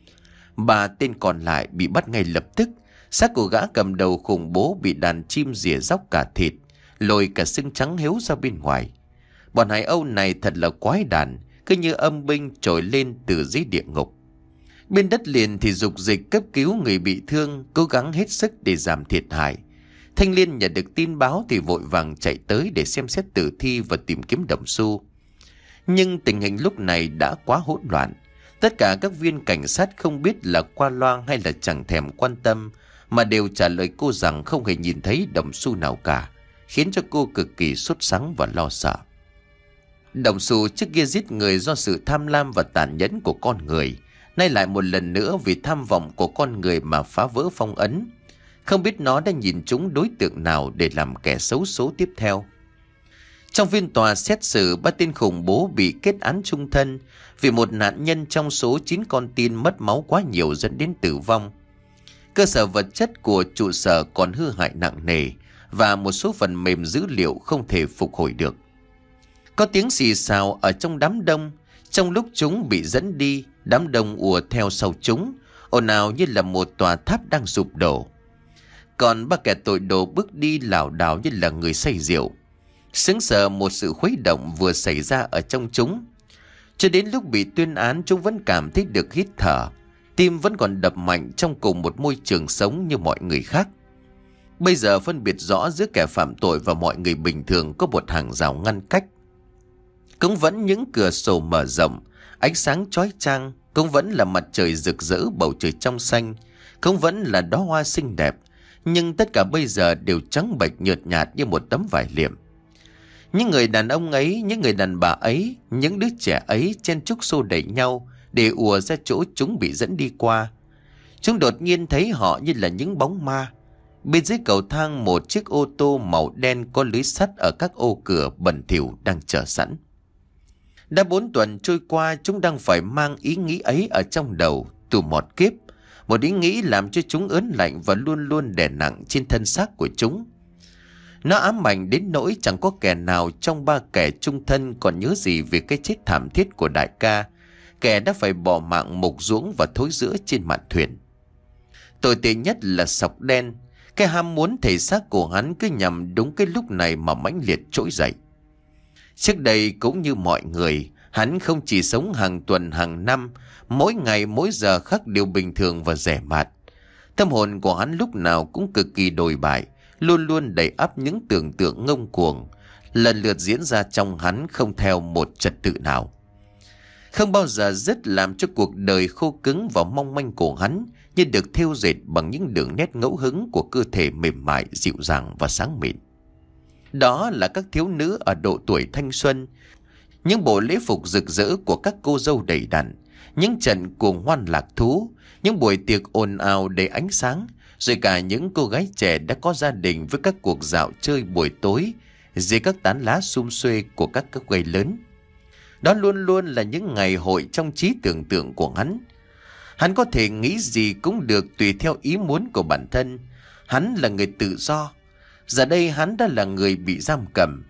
Ba tên còn lại bị bắt ngay lập tức. Xác của gã cầm đầu khủng bố bị đàn chim rỉa róc cả thịt, lồi cả xương trắng héo ra bên ngoài. Bọn Hải Âu này thật là quái đản, cứ như âm binh trồi lên từ dưới địa ngục. Bên đất liền thì dục dịch cấp cứu người bị thương, cố gắng hết sức để giảm thiệt hại. Thanh Liên nhận được tin báo thì vội vàng chạy tới để xem xét tử thi và tìm kiếm đồng xu. Nhưng tình hình lúc này đã quá hỗn loạn. Tất cả các viên cảnh sát không biết là qua loa hay là chẳng thèm quan tâm, mà đều trả lời cô rằng không hề nhìn thấy đồng xu nào cả, khiến cho cô cực kỳ sốt sắng và lo sợ. Đồng xu trước kia giết người do sự tham lam và tàn nhẫn của con người, nay lại một lần nữa vì tham vọng của con người mà phá vỡ phong ấn. Không biết nó đã nhìn trúng đối tượng nào để làm kẻ xấu số tiếp theo. Trong phiên tòa xét xử, ba tên khủng bố bị kết án chung thân vì một nạn nhân trong số chín con tin mất máu quá nhiều dẫn đến tử vong. Cơ sở vật chất của trụ sở còn hư hại nặng nề và một số phần mềm dữ liệu không thể phục hồi được. Có tiếng xì xào ở trong đám đông. Trong lúc chúng bị dẫn đi, đám đông ùa theo sau chúng, ồn ào như là một tòa tháp đang sụp đổ. Còn ba kẻ tội đồ bước đi lảo đảo như là người say rượu. Sững sờ một sự khuấy động vừa xảy ra ở trong chúng. Cho đến lúc bị tuyên án, chúng vẫn cảm thấy được hít thở, tim vẫn còn đập mạnh trong cùng một môi trường sống như mọi người khác. Bây giờ phân biệt rõ giữa kẻ phạm tội và mọi người bình thường có một hàng rào ngăn cách. Cũng vẫn những cửa sổ mở rộng, ánh sáng chói chang, cũng vẫn là mặt trời rực rỡ, bầu trời trong xanh, cũng vẫn là đóa hoa xinh đẹp, nhưng tất cả bây giờ đều trắng bệch nhợt nhạt như một tấm vải liệm. Những người đàn ông ấy, những người đàn bà ấy, những đứa trẻ ấy chen chúc xô đẩy nhau để ùa ra chỗ chúng bị dẫn đi qua. Chúng đột nhiên thấy họ như là những bóng ma. Bên dưới cầu thang, một chiếc ô tô màu đen có lưới sắt ở các ô cửa bẩn thỉu đang chờ sẵn. Đã bốn tuần trôi qua, chúng đang phải mang ý nghĩ ấy ở trong đầu từ một kiếp. Một ý nghĩ làm cho chúng ớn lạnh và luôn luôn đè nặng trên thân xác của chúng. Nó ám ảnh đến nỗi chẳng có kẻ nào trong ba kẻ chung thân còn nhớ gì về cái chết thảm thiết của đại ca, kẻ đã phải bỏ mạng mục ruỗng và thối rữa trên mạn thuyền. Tồi tệ nhất là Sọc Đen. Cái ham muốn thể xác của hắn cứ nhằm đúng cái lúc này mà mãnh liệt trỗi dậy. Trước đây cũng như mọi người, hắn không chỉ sống hàng tuần hàng năm, mỗi ngày mỗi giờ khắc đều bình thường và rẻ mạt. Tâm hồn của hắn lúc nào cũng cực kỳ đồi bại, luôn luôn đầy ắp những tưởng tượng ngông cuồng, lần lượt diễn ra trong hắn không theo một trật tự nào. Không bao giờ dứt làm cho cuộc đời khô cứng và mong manh của hắn như được thêu dệt bằng những đường nét ngẫu hứng của cơ thể mềm mại, dịu dàng và sáng mịn. Đó là các thiếu nữ ở độ tuổi thanh xuân, những bộ lễ phục rực rỡ của các cô dâu đầy đặn, những trận cuồng hoan lạc thú, những buổi tiệc ồn ào đầy ánh sáng, rồi cả những cô gái trẻ đã có gia đình với các cuộc dạo chơi buổi tối dưới các tán lá sum xuê của các các cây lớn. Đó luôn luôn là những ngày hội trong trí tưởng tượng của hắn. Hắn có thể nghĩ gì cũng được tùy theo ý muốn của bản thân. Hắn là người tự do. Giờ đây hắn đã là người bị giam cầm.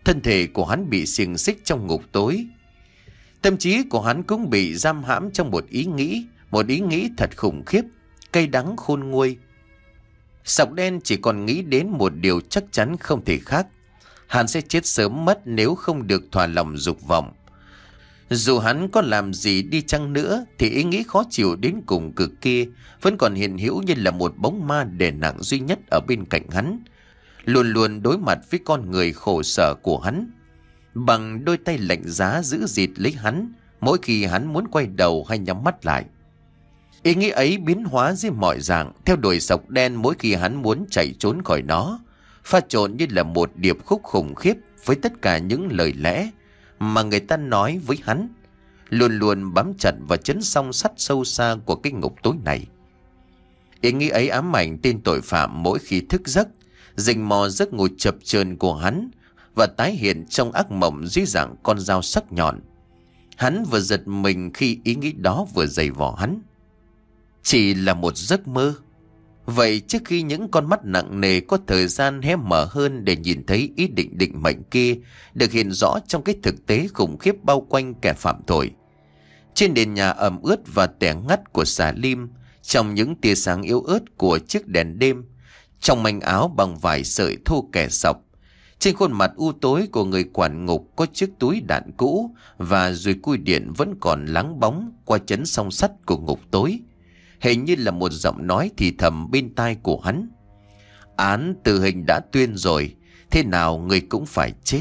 Thân thể của hắn bị xiềng xích trong ngục tối. Tâm trí của hắn cũng bị giam hãm trong một ý nghĩ, một ý nghĩ thật khủng khiếp, cay đắng khôn nguôi. Sọc Đen chỉ còn nghĩ đến một điều chắc chắn không thể khác. Hắn sẽ chết sớm mất nếu không được thỏa lòng dục vọng. Dù hắn có làm gì đi chăng nữa thì ý nghĩ khó chịu đến cùng cực kia vẫn còn hiện hữu như là một bóng ma đè nặng duy nhất ở bên cạnh hắn, luôn luôn đối mặt với con người khổ sở của hắn, bằng đôi tay lạnh giá giữ dịt lấy hắn mỗi khi hắn muốn quay đầu hay nhắm mắt lại. Ý nghĩ ấy biến hóa dưới mọi dạng, theo đuổi Sọc Đen mỗi khi hắn muốn chạy trốn khỏi nó, pha trộn như là một điệp khúc khủng khiếp với tất cả những lời lẽ mà người ta nói với hắn, luôn luôn bám chặt vào chấn song sắt sâu xa của cái ngục tối này. Ý nghĩ ấy ám ảnh tên tội phạm mỗi khi thức giấc, rình mò giấc ngủ chập chờn của hắn và tái hiện trong ác mộng dưới dạng con dao sắc nhọn. Hắn vừa giật mình khi ý nghĩ đó vừa giày vò hắn. Chỉ là một giấc mơ. Vậy trước khi những con mắt nặng nề có thời gian hé mở hơn để nhìn thấy ý định định mệnh kia được hiện rõ trong cái thực tế khủng khiếp bao quanh kẻ phạm tội. Trên nền nhà ẩm ướt và tẻ ngắt của xà lim, trong những tia sáng yếu ớt của chiếc đèn đêm, trong manh áo bằng vải sợi thô kẻ sọc, trên khuôn mặt u tối của người quản ngục có chiếc túi đạn cũ và dùi cui điện vẫn còn láng bóng qua chấn song sắt của ngục tối. Hình như là một giọng nói thì thầm bên tai của hắn: án tử hình đã tuyên rồi, thế nào người cũng phải chết.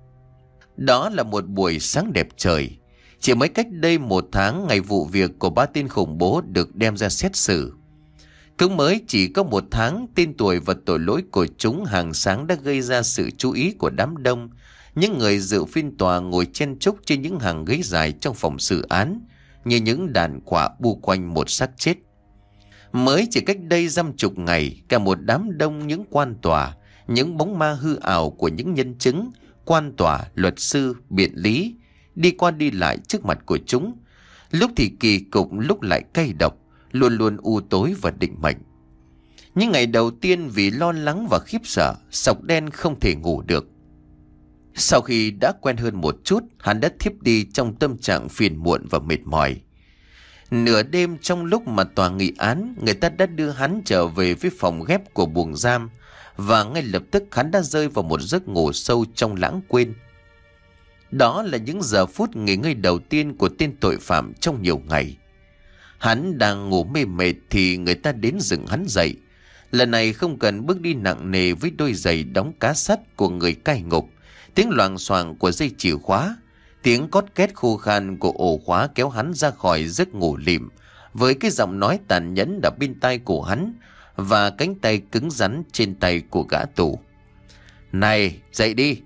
Đó là một buổi sáng đẹp trời. Chỉ mới cách đây một tháng, ngày vụ việc của ba tên khủng bố được đem ra xét xử. Cũng mới chỉ có một tháng, tên tuổi và tội lỗi của chúng hàng sáng đã gây ra sự chú ý của đám đông. Những người dự phiên tòa ngồi chen chúc trên những hàng ghế dài trong phòng xử án, như những đàn quạ bu quanh một xác chết. Mới chỉ cách đây dăm chục ngày, cả một đám đông những quan tòa, những bóng ma hư ảo của những nhân chứng, quan tòa, luật sư, biện lý, đi qua đi lại trước mặt của chúng. Lúc thì kỳ cục, lúc lại cay độc, luôn luôn u tối và định mệnh. Những ngày đầu tiên vì lo lắng và khiếp sợ, Sọc Đen không thể ngủ được. Sau khi đã quen hơn một chút, hắn đã thiếp đi trong tâm trạng phiền muộn và mệt mỏi. Nửa đêm trong lúc mà tòa nghị án, người ta đã đưa hắn trở về với phòng ghép của buồng giam, và ngay lập tức hắn đã rơi vào một giấc ngủ sâu trong lãng quên. Đó là những giờ phút nghỉ ngơi đầu tiên của tên tội phạm trong nhiều ngày. Hắn đang ngủ mê mệt thì người ta đến dựng hắn dậy. Lần này không cần bước đi nặng nề với đôi giày đóng cá sắt của người cai ngục, tiếng loạng xoạng của dây chìa khóa, tiếng cót két khô khan của ổ khóa kéo hắn ra khỏi giấc ngủ lịm, với cái giọng nói tàn nhẫn đập bên tai của hắn và cánh tay cứng rắn trên tay của gã tù. Này, dậy đi!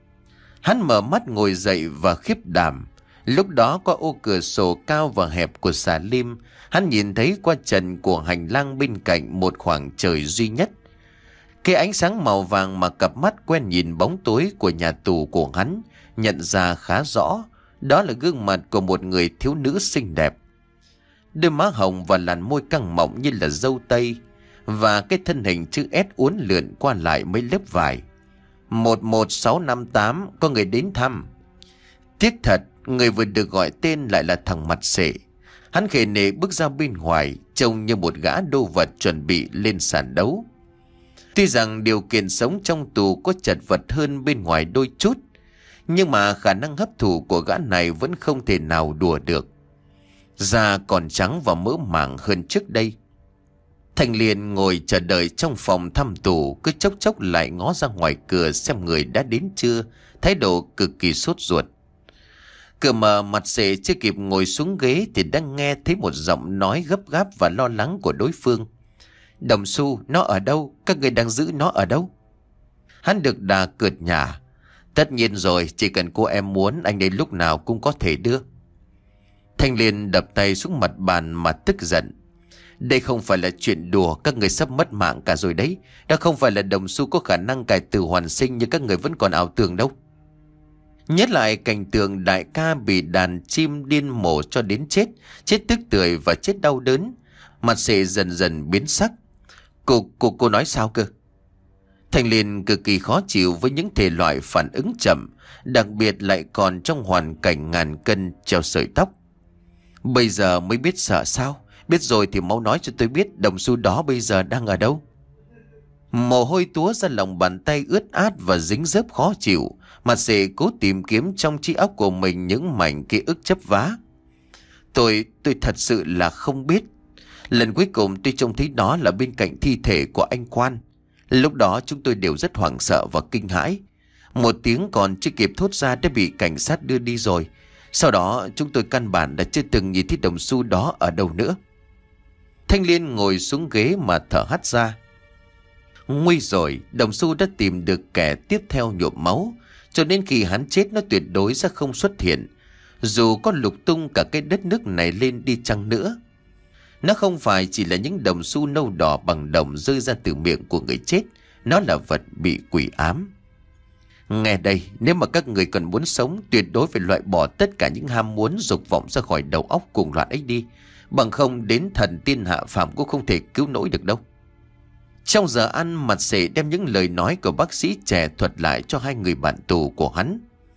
Hắn mở mắt ngồi dậy và khiếp đảm. Lúc đó qua ô cửa sổ cao và hẹp của xà lim, hắn nhìn thấy qua trần của hành lang bên cạnh một khoảng trời duy nhất. Cái ánh sáng màu vàng mà cặp mắt quen nhìn bóng tối của nhà tù của hắn nhận ra khá rõ. Đó là gương mặt của một người thiếu nữ xinh đẹp. Đôi má hồng và làn môi căng mọng như là dâu tây, và cái thân hình chữ S uốn lượn qua lại mấy lớp vải. Một một sáu năm tám, có người đến thăm. Tiếc thật, người vừa được gọi tên lại là thằng mặt xệ. Hắn khề nệ bước ra bên ngoài, trông như một gã đô vật chuẩn bị lên sàn đấu. Tuy rằng điều kiện sống trong tù có chật vật hơn bên ngoài đôi chút, nhưng mà khả năng hấp thụ của gã này vẫn không thể nào đùa được. Da còn trắng và mỡ màng hơn trước đây. Thành Liên ngồi chờ đợi trong phòng thăm tù, cứ chốc chốc lại ngó ra ngoài cửa xem người đã đến chưa, thái độ cực kỳ sốt ruột. Cửa mở, mặt xệ chưa kịp ngồi xuống ghế thì đang nghe thấy một giọng nói gấp gáp và lo lắng của đối phương. Đồng Xu, nó ở đâu? Các người đang giữ nó ở đâu? Hắn được đà cợt nhả. Tất nhiên rồi, chỉ cần cô em muốn, anh đây lúc nào cũng có thể đưa. Thanh Liên đập tay xuống mặt bàn mà tức giận. Đây không phải là chuyện đùa, các người sắp mất mạng cả rồi đấy. Đó không phải là Đồng Xu có khả năng cải tử hoàn sinh như các người vẫn còn ảo tưởng đâu. Nhớ lại cảnh tượng đại ca bị đàn chim điên mổ cho đến chết, chết tức tưởi và chết đau đớn. Mặt xệ dần dần biến sắc. Cô, cô, cô nói sao cơ? Thanh Liên cực kỳ khó chịu với những thể loại phản ứng chậm, đặc biệt lại còn trong hoàn cảnh ngàn cân treo sợi tóc. Bây giờ mới biết sợ sao? Biết rồi thì mau nói cho tôi biết đồng xu đó bây giờ đang ở đâu. Mồ hôi túa ra lòng bàn tay ướt át và dính dớp khó chịu. Mặt Sệ cố tìm kiếm trong trí óc của mình những mảnh ký ức chấp vá. Tôi, tôi thật sự là không biết. Lần cuối cùng tôi trông thấy nó là bên cạnh thi thể của anh Quan. Lúc đó chúng tôi đều rất hoảng sợ và kinh hãi. Một tiếng còn chưa kịp thốt ra đã bị cảnh sát đưa đi rồi. Sau đó chúng tôi căn bản đã chưa từng nhìn thấy đồng xu đó ở đâu nữa. Thanh Liên ngồi xuống ghế mà thở hắt ra. Nguy rồi, đồng xu đã tìm được kẻ tiếp theo nhuộm máu, cho nên khi hắn chết nó tuyệt đối sẽ không xuất hiện, dù có lục tung cả cái đất nước này lên đi chăng nữa. Nó không phải chỉ là những đồng xu nâu đỏ bằng đồng rơi ra từ miệng của người chết, nó là vật bị quỷ ám. Nghe đây, nếu mà các người còn muốn sống, tuyệt đối phải loại bỏ tất cả những ham muốn dục vọng ra khỏi đầu óc cuồng loạn ấy đi, bằng không đến thần tiên hạ phàm cũng không thể cứu nổi được đâu. Trong giờ ăn, Mặt Sệ đem những lời nói của bác sĩ trẻ thuật lại cho hai người bạn tù của hắn.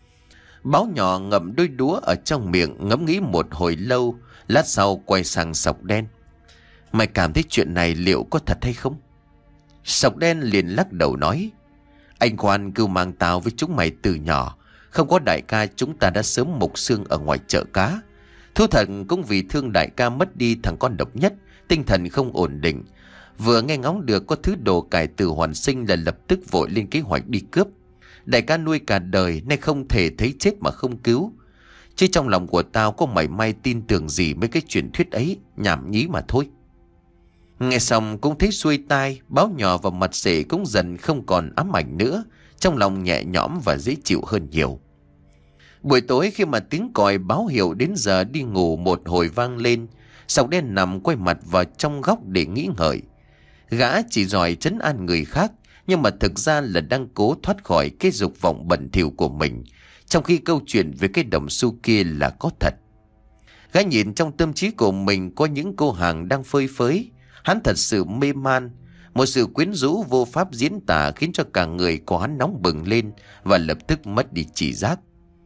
Báo nhỏ ngậm đôi đũa ở trong miệng ngẫm nghĩ một hồi lâu, lát sau quay sang Sọc Đen. Mày cảm thấy chuyện này liệu có thật hay không? Sọc Đen liền lắc đầu nói, anh Quan cưu mang tao với chúng mày từ nhỏ, không có đại ca chúng ta đã sớm mục xương ở ngoài chợ cá. Thú thật cũng vì thương đại ca mất đi thằng con độc nhất, tinh thần không ổn định. Vừa nghe ngóng được có thứ đồ cải tử hoàn sinh là lập tức vội lên kế hoạch đi cướp. Đại ca nuôi cả đời nay không thể thấy chết mà không cứu. Chứ trong lòng của tao có mảy may tin tưởng gì mấy cái truyền thuyết ấy, nhảm nhí mà thôi. Nghe xong cũng thấy xuôi tai, Báo nhỏ và Mặt Sệ cũng dần không còn ám ảnh nữa, trong lòng nhẹ nhõm và dễ chịu hơn nhiều. Buổi tối khi mà tiếng còi báo hiệu đến giờ đi ngủ một hồi vang lên, Sọc Đen nằm quay mặt vào trong góc để nghĩ ngợi. Gã chỉ giỏi trấn an người khác, nhưng mà thực ra là đang cố thoát khỏi cái dục vọng bẩn thỉu của mình, trong khi câu chuyện về cái đồng xu kia là có thật. Gã nhìn trong tâm trí của mình có những cô hàng đang phơi phới. Hắn thật sự mê man, một sự quyến rũ vô pháp diễn tả khiến cho cả người của hắn nóng bừng lên và lập tức mất đi trí giác.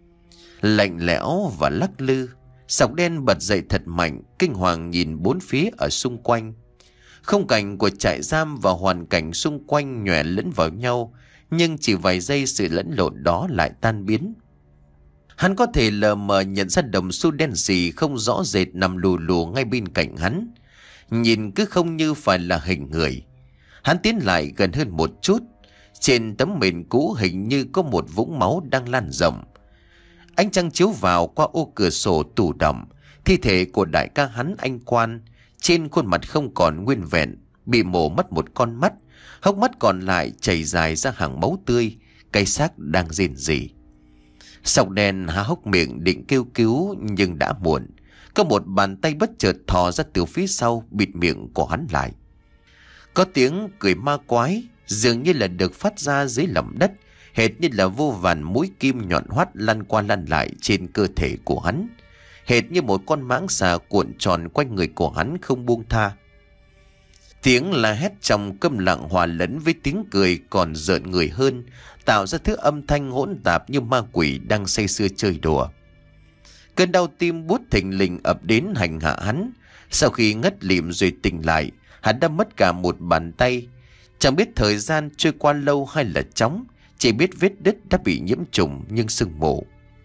Lạnh lẽo và lắc lư, Sọc Đen bật dậy thật mạnh, kinh hoàng nhìn bốn phía ở xung quanh. Khung cảnh của trại giam và hoàn cảnh xung quanh nhòe lẫn vào nhau, nhưng chỉ vài giây sự lẫn lộn đó lại tan biến. Hắn có thể lờ mờ nhận ra đồng xu đen xì không rõ rệt nằm lù lù ngay bên cạnh hắn, nhìn cứ không như phải là hình người. Hắn tiến lại gần hơn một chút. Trên tấm mền cũ hình như có một vũng máu đang lan rộng. Ánh trăng chiếu vào qua ô cửa sổ tủ đọng, thi thể của đại ca hắn anh Quan. Trên khuôn mặt không còn nguyên vẹn, bị mổ mất một con mắt, hốc mắt còn lại chảy dài ra hàng máu tươi, cái xác đang rên rỉ. Sọc Đen há hốc miệng định kêu cứu nhưng đã muộn. Có một bàn tay bất chợt thò ra từ phía sau bịt miệng của hắn lại. Có tiếng cười ma quái dường như là được phát ra dưới lòng đất, hệt như là vô vàn mũi kim nhọn hoắt lăn qua lăn lại trên cơ thể của hắn, hệt như một con mãng xà cuộn tròn quanh người của hắn không buông tha. Tiếng la hét trong câm lặng hòa lẫn với tiếng cười còn rợn người hơn, tạo ra thứ âm thanh hỗn tạp như ma quỷ đang say sưa chơi đùa. Cơn đau tim buốt thình lình ập đến hành hạ hắn. Sau khi ngất lịm rồi tỉnh lại, hắn đã mất cả một bàn tay. Chẳng biết thời gian trôi qua lâu hay là chóng, chỉ biết vết đứt đã bị nhiễm trùng nhưng sưng mù.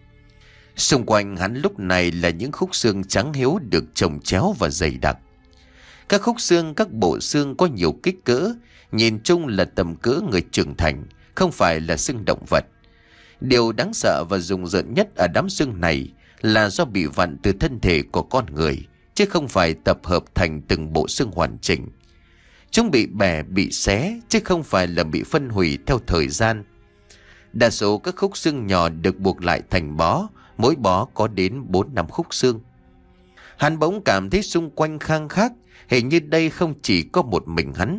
Xung quanh hắn lúc này là những khúc xương trắng hiếu được chồng chéo và dày đặc. Các khúc xương, các bộ xương có nhiều kích cỡ, nhìn chung là tầm cỡ người trưởng thành, không phải là xương động vật. Điều đáng sợ và rùng rợn nhất ở đám xương này là do bị vặn từ thân thể của con người, chứ không phải tập hợp thành từng bộ xương hoàn chỉnh. Chúng bị bẻ, bị xé, chứ không phải là bị phân hủy theo thời gian. Đa số các khúc xương nhỏ được buộc lại thành bó, mỗi bó có đến bốn năm khúc xương. Hắn bỗng cảm thấy xung quanh khang khác, hình như đây không chỉ có một mình hắn.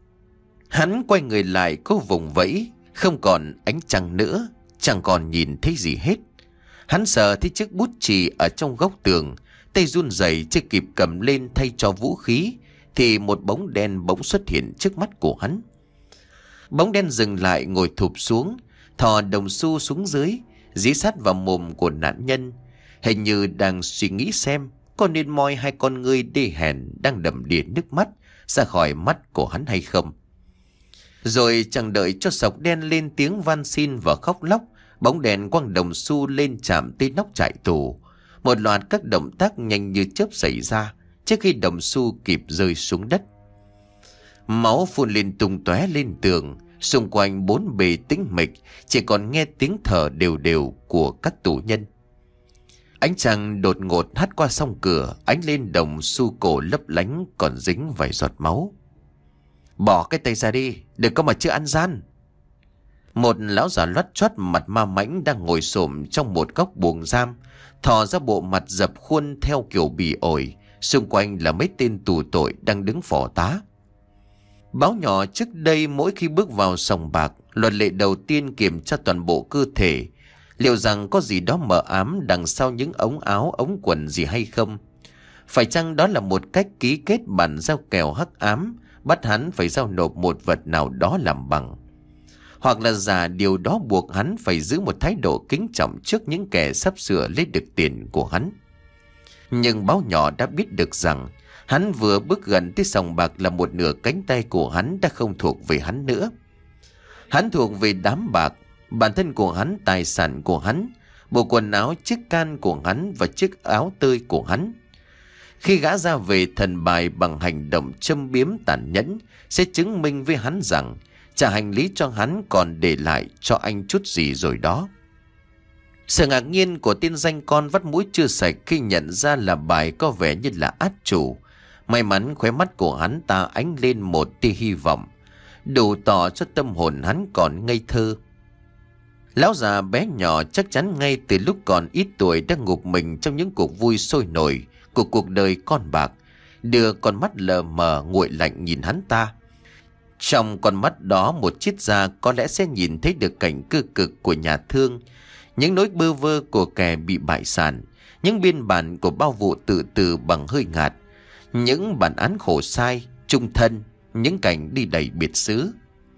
Hắn quay người lại cố vùng vẫy, không còn ánh trăng nữa, chẳng còn nhìn thấy gì hết. Hắn sợ thấy chiếc bút chì ở trong góc tường, tay run rẩy chưa kịp cầm lên thay cho vũ khí, thì một bóng đen bỗng xuất hiện trước mắt của hắn. Bóng đen dừng lại ngồi thụp xuống, thò đồng xu xuống dưới, dí sát vào mồm của nạn nhân, hình như đang suy nghĩ xem có nên moi hai con ngươi đê hèn đang đầm đìa nước mắt ra khỏi mắt của hắn hay không. Rồi chẳng đợi cho sọc đen lên tiếng van xin và khóc lóc, bóng đèn quăng đồng xu lên chạm tới nóc trại tù. Một loạt các động tác nhanh như chớp xảy ra trước khi đồng xu kịp rơi xuống đất. Máu phun lên tung tóe lên tường, xung quanh bốn bề tĩnh mịch, chỉ còn nghe tiếng thở đều đều của các tù nhân. Ánh trăng đột ngột hắt qua song cửa, ánh lên đồng xu cổ lấp lánh còn dính vài giọt máu. Bỏ cái tay ra đi, đừng có mà chưa ăn gian. Một lão già loắt choắt mặt ma mãnh đang ngồi xổm trong một góc buồng giam, thò ra bộ mặt dập khuôn theo kiểu bỉ ổi. Xung quanh là mấy tên tù tội đang đứng phò tá. Báo nhỏ trước đây mỗi khi bước vào sòng bạc, luật lệ đầu tiên kiểm tra toàn bộ cơ thể, liệu rằng có gì đó mờ ám đằng sau những ống áo ống quần gì hay không. Phải chăng đó là một cách ký kết bản giao kèo hắc ám, bắt hắn phải giao nộp một vật nào đó làm bằng, hoặc là giả điều đó buộc hắn phải giữ một thái độ kính trọng trước những kẻ sắp sửa lấy được tiền của hắn. Nhưng báo nhỏ đã biết được rằng hắn vừa bước gần tới sòng bạc là một nửa cánh tay của hắn đã không thuộc về hắn nữa. Hắn thuộc về đám bạc, bản thân của hắn, tài sản của hắn, bộ quần áo, chiếc can của hắn và chiếc áo tơi của hắn. Khi gã ra về thần bài bằng hành động châm biếm tàn nhẫn, sẽ chứng minh với hắn rằng trả hành lý cho hắn còn để lại cho anh chút gì rồi đó. Sự ngạc nhiên của tên danh con vắt mũi chưa sạch khi nhận ra là bài có vẻ như là át chủ. May mắn khóe mắt của hắn ta ánh lên một tia hy vọng, đủ tỏ cho tâm hồn hắn còn ngây thơ. Lão già bé nhỏ chắc chắn ngay từ lúc còn ít tuổi đã ngụp mình trong những cuộc vui sôi nổi của cuộc đời con bạc, đưa con mắt lờ mờ nguội lạnh nhìn hắn ta. Trong con mắt đó một chiếc da có lẽ sẽ nhìn thấy được cảnh cơ cực của nhà thương, những nỗi bơ vơ của kẻ bị bại sản, những biên bản của bao vụ tự tử bằng hơi ngạt, những bản án khổ sai, chung thân, những cảnh đi đầy biệt xứ.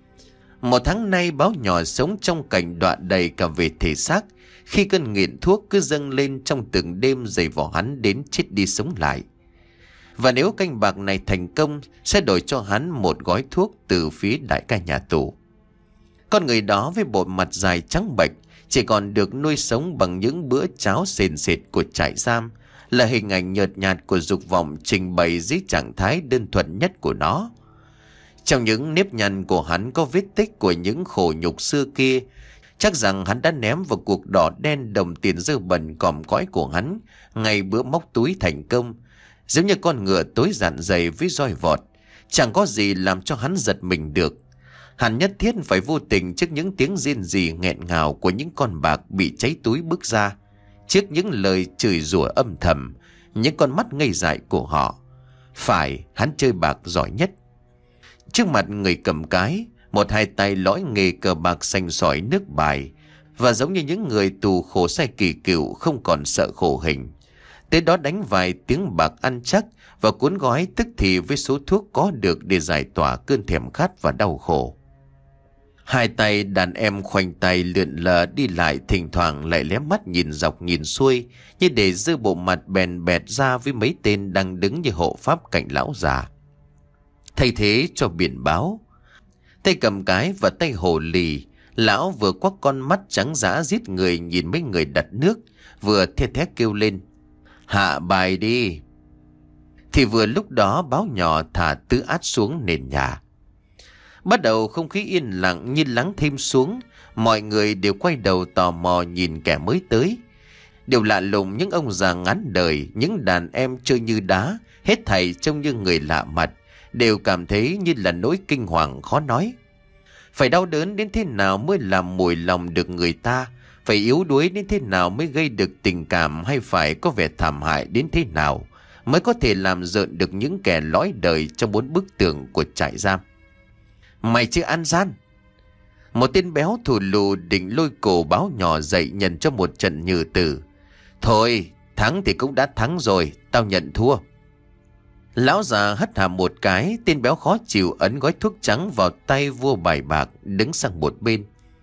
Một tháng nay báo nhỏ sống trong cảnh đọa đầy cả về thể xác, khi cơn nghiện thuốc cứ dâng lên trong từng đêm giày vò hắn đến chết đi sống lại. Và nếu canh bạc này thành công, sẽ đổi cho hắn một gói thuốc từ phía đại ca nhà tù. Con người đó với bộ mặt dài trắng bệch, chỉ còn được nuôi sống bằng những bữa cháo sền sệt của trại giam, là hình ảnh nhợt nhạt của dục vọng trình bày dưới trạng thái đơn thuần nhất của nó. Trong những nếp nhăn của hắn có vết tích của những khổ nhục xưa kia, chắc rằng hắn đã ném vào cuộc đỏ đen đồng tiền dơ bẩn còm cõi của hắn ngày bữa móc túi thành công, giống như con ngựa tối dạn dày với roi vọt, chẳng có gì làm cho hắn giật mình được. Hắn nhất thiết phải vô tình trước những tiếng rên rỉ nghẹn ngào của những con bạc bị cháy túi bước ra, trước những lời chửi rủa âm thầm, những con mắt ngây dại của họ. Phải, hắn chơi bạc giỏi nhất. Trước mặt người cầm cái, một hai tay lõi nghề cờ bạc xanh sỏi nước bài, và giống như những người tù khổ sai kỳ cựu không còn sợ khổ hình. Tới đó đánh vài tiếng bạc ăn chắc và cuốn gói tức thì với số thuốc có được để giải tỏa cơn thèm khát và đau khổ. Hai tay đàn em khoanh tay lượn lờ đi lại, thỉnh thoảng lại lé mắt nhìn dọc nhìn xuôi, như để dư bộ mặt bèn bẹt ra với mấy tên đang đứng như hộ pháp cạnh lão già. Thay thế cho biển báo, tay cầm cái và tay hồ lì, lão vừa quắc con mắt trắng dã giết người nhìn mấy người đặt nước, vừa the thé kêu lên: "Hạ bài đi!" Thì vừa lúc đó báo nhỏ thả tứ át xuống nền nhà. Bắt đầu không khí yên lặng như lắng thêm xuống, mọi người đều quay đầu tò mò nhìn kẻ mới tới. Điều lạ lùng, những ông già ngắn đời, những đàn em chơi như đá, hết thảy trông như người lạ mặt, đều cảm thấy như là nỗi kinh hoàng khó nói. Phải đau đớn đến thế nào mới làm mùi lòng được người ta, phải yếu đuối đến thế nào mới gây được tình cảm, hay phải có vẻ thảm hại đến thế nào mới có thể làm rợn được những kẻ lõi đời trong bốn bức tường của trại giam. "Mày chưa ăn gian!" Một tên béo thù lù định lôi cổ báo nhỏ dậy nhận cho một trận nhừ tử. "Thôi, thắng thì cũng đã thắng rồi, tao nhận thua." Lão già hất hàm một cái, tên béo khó chịu ấn gói thuốc trắng vào tay vua bài bạc, đứng sang một bên.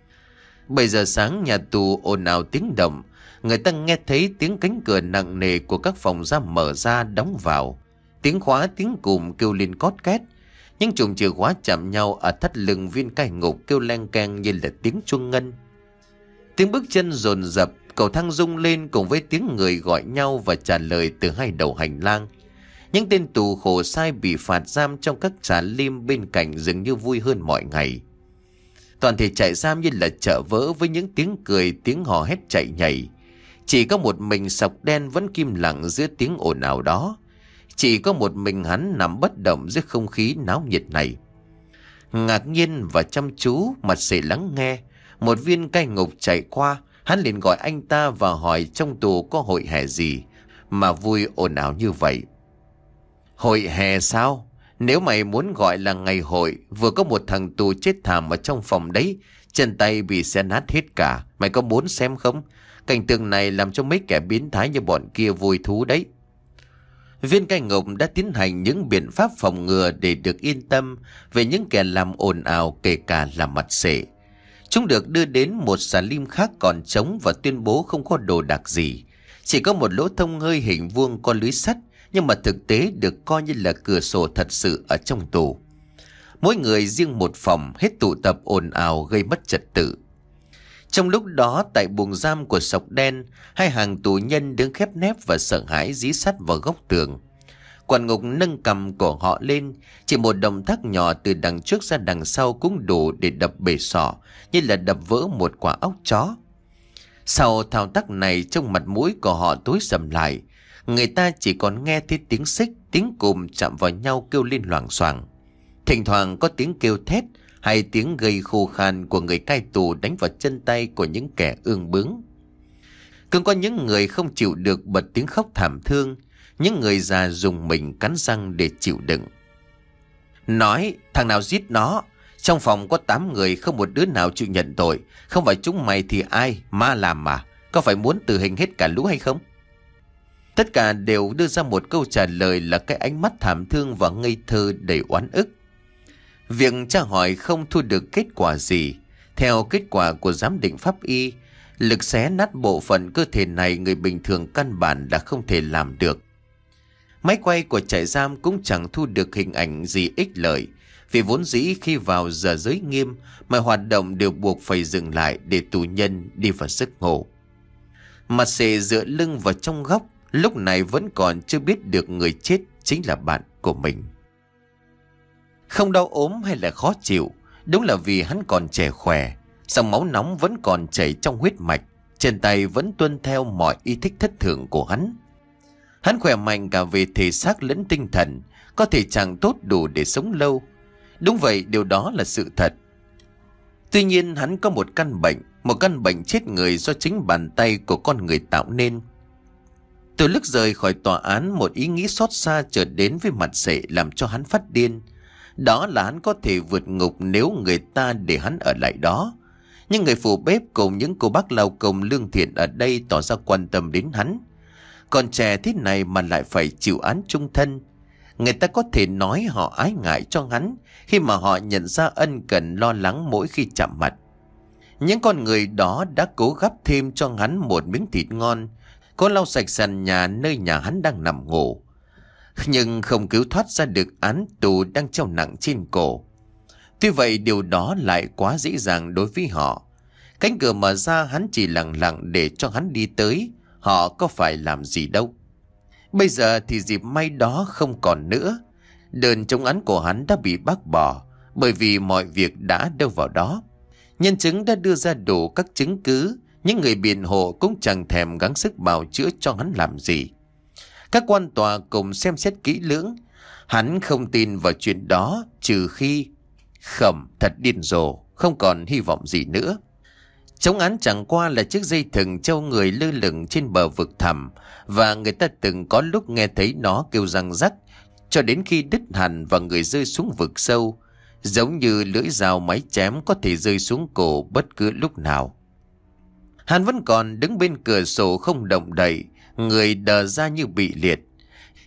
Bảy giờ sáng nhà tù ồn ào tiếng động, người ta nghe thấy tiếng cánh cửa nặng nề của các phòng giam mở ra đóng vào. Tiếng khóa tiếng cùm kêu lên cót két. Những chùm chìa khóa chạm nhau ở thắt lưng viên cai ngục kêu leng keng như là tiếng chuông ngân. Tiếng bước chân dồn dập, cầu thang rung lên cùng với tiếng người gọi nhau và trả lời từ hai đầu hành lang. Những tên tù khổ sai bị phạt giam trong các trại lim bên cạnh dường như vui hơn mọi ngày. Toàn thể trại giam như là chợ vỡ với những tiếng cười, tiếng hò hét chạy nhảy. Chỉ có một mình Sọc Đen vẫn im lặng giữa tiếng ồn ào đó. Chỉ có một mình hắn nằm bất động dưới không khí náo nhiệt này. Ngạc nhiên và chăm chú, mặt sệ lắng nghe. Một viên cai ngục chạy qua, hắn liền gọi anh ta và hỏi trong tù có hội hè gì mà vui ồn ào như vậy. Hội hè sao? Nếu mày muốn gọi là ngày hội, vừa có một thằng tù chết thảm ở trong phòng đấy, chân tay bị xé nát hết cả. Mày có muốn xem không? Cảnh tượng này làm cho mấy kẻ biến thái như bọn kia vui thú đấy. Viên cai ngục đã tiến hành những biện pháp phòng ngừa để được yên tâm về những kẻ làm ồn ào, kể cả là mặt sệ. Chúng được đưa đến một xà lim khác còn trống và tuyên bố không có đồ đạc gì. Chỉ có một lỗ thông hơi hình vuông có lưới sắt, nhưng mà thực tế được coi như là cửa sổ thật sự ở trong tù. Mỗi người riêng một phòng, hết tụ tập ồn ào gây mất trật tự. Trong lúc đó tại buồng giam của Sọc Đen, hai hàng tù nhân đứng khép nép và sợ hãi dí sắt vào góc tường. Quản ngục nâng cằm của họ lên, chỉ một động tác nhỏ từ đằng trước ra đằng sau cũng đủ để đập bể sọ, như là đập vỡ một quả óc chó. Sau thao tác này, trong mặt mũi của họ tối sầm lại, người ta chỉ còn nghe thấy tiếng xích, tiếng cùm chạm vào nhau kêu lên loảng xoảng. Thỉnh thoảng có tiếng kêu thét hay tiếng gây khô khan của người cai tù đánh vào chân tay của những kẻ ương bướng. Cũng có những người không chịu được bật tiếng khóc thảm thương, những người già dùng mình cắn răng để chịu đựng. Nói, thằng nào giết nó? Trong phòng có tám người, không một đứa nào chịu nhận tội. Không phải chúng mày thì ai? Ma làm mà. Có phải muốn tử hình hết cả lũ hay không? Tất cả đều đưa ra một câu trả lời là cái ánh mắt thảm thương và ngây thơ đầy oán ức. Việc tra hỏi không thu được kết quả gì. Theo kết quả của giám định pháp y, lực xé nát bộ phận cơ thể này người bình thường căn bản đã không thể làm được. Máy quay của trại giam cũng chẳng thu được hình ảnh gì ích lợi, vì vốn dĩ khi vào giờ giới nghiêm, mọi hoạt động đều buộc phải dừng lại để tù nhân đi vào giấc ngủ. Mặt sệ dựa lưng vào trong góc, lúc này vẫn còn chưa biết được người chết chính là bạn của mình. Không đau ốm hay là khó chịu, đúng là vì hắn còn trẻ khỏe, dòng máu nóng vẫn còn chảy trong huyết mạch, trên tay vẫn tuân theo mọi ý thích thất thường của hắn. Hắn khỏe mạnh cả về thể xác lẫn tinh thần, có thể chẳng tốt đủ để sống lâu. Đúng vậy, điều đó là sự thật. Tuy nhiên hắn có một căn bệnh, một căn bệnh chết người do chính bàn tay của con người tạo nên. Từ lúc rời khỏi tòa án, một ý nghĩ xót xa chợt đến với mặt sệ làm cho hắn phát điên. Đó là hắn có thể vượt ngục nếu người ta để hắn ở lại đó. Nhưng người phụ bếp cùng những cô bác lao công lương thiện ở đây tỏ ra quan tâm đến hắn. Còn trẻ thế này mà lại phải chịu án chung thân. Người ta có thể nói họ ái ngại cho hắn khi mà họ nhận ra ân cần lo lắng mỗi khi chạm mặt. Những con người đó đã cố gắp thêm cho hắn một miếng thịt ngon, có lau sạch sàn nhà nơi nhà hắn đang nằm ngủ, nhưng không cứu thoát ra được án tù đang treo nặng trên cổ. Tuy vậy điều đó lại quá dễ dàng đối với họ. Cánh cửa mở ra, hắn chỉ lặng lặng để cho hắn đi tới. Họ có phải làm gì đâu. Bây giờ thì dịp may đó không còn nữa. Đơn chống án của hắn đã bị bác bỏ, bởi vì mọi việc đã đâu vào đó. Nhân chứng đã đưa ra đủ các chứng cứ, những người biện hộ cũng chẳng thèm gắng sức bào chữa cho hắn làm gì. Các quan tòa cùng xem xét kỹ lưỡng. Hắn không tin vào chuyện đó, trừ khi Khẩm thật điên rồ, không còn hy vọng gì nữa. Chống án chẳng qua là chiếc dây thừng treo người lơ lửng trên bờ vực thẳm, và người ta từng có lúc nghe thấy nó kêu răng rắc cho đến khi đứt hẳn và người rơi xuống vực sâu, giống như lưỡi dao máy chém có thể rơi xuống cổ bất cứ lúc nào. Hắn vẫn còn đứng bên cửa sổ không động đậy, người đờ ra như bị liệt.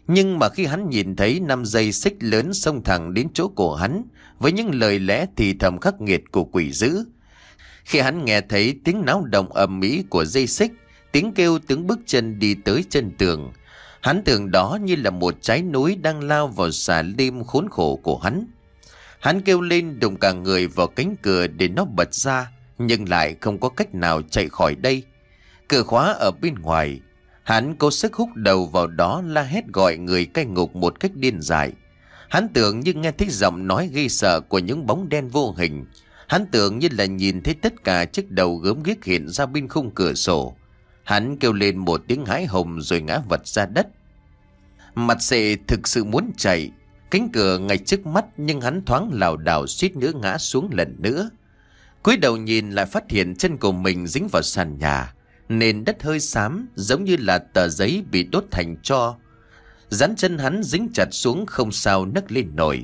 Nhưng mà khi hắn nhìn thấy năm dây xích lớn xông thẳng đến chỗ cổ hắn với những lời lẽ thì thầm khắc nghiệt của quỷ dữ, khi hắn nghe thấy tiếng náo động ầm ĩ của dây xích, tiếng kêu, tiếng bước chân đi tới chân tường, hắn tưởng đó như là một trái núi đang lao vào xà lim khốn khổ của hắn. Hắn kêu lên đụng cả người vào cánh cửa để nó bật ra, nhưng lại không có cách nào chạy khỏi đây. Cửa khóa ở bên ngoài. Hắn cố sức húc đầu vào đó, la hét gọi người cai ngục một cách điên dại. Hắn tưởng như nghe thấy giọng nói ghê sợ của những bóng đen vô hình. Hắn tưởng như là nhìn thấy tất cả chiếc đầu gớm ghiếc hiện ra bên khung cửa sổ. Hắn kêu lên một tiếng hãi hùng rồi ngã vật ra đất. Mặt sệ thực sự muốn chạy, cánh cửa ngay trước mắt, nhưng hắn thoáng lảo đảo suýt nữa ngã xuống lần nữa. Cúi đầu nhìn lại phát hiện chân của mình dính vào sàn nhà, nền đất hơi xám giống như là tờ giấy bị đốt thành tro. Dán chân hắn dính chặt xuống không sao nấc lên nổi.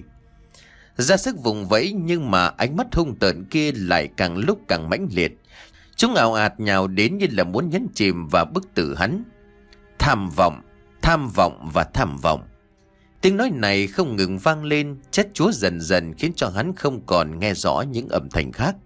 Ra sức vùng vẫy, nhưng mà ánh mắt hung tợn kia lại càng lúc càng mãnh liệt. Chúng ào ạt nhào đến như là muốn nhấn chìm và bức tử hắn. Tham vọng, tham vọng và tham vọng. Tiếng nói này không ngừng vang lên, chết chúa dần dần khiến cho hắn không còn nghe rõ những âm thanh khác.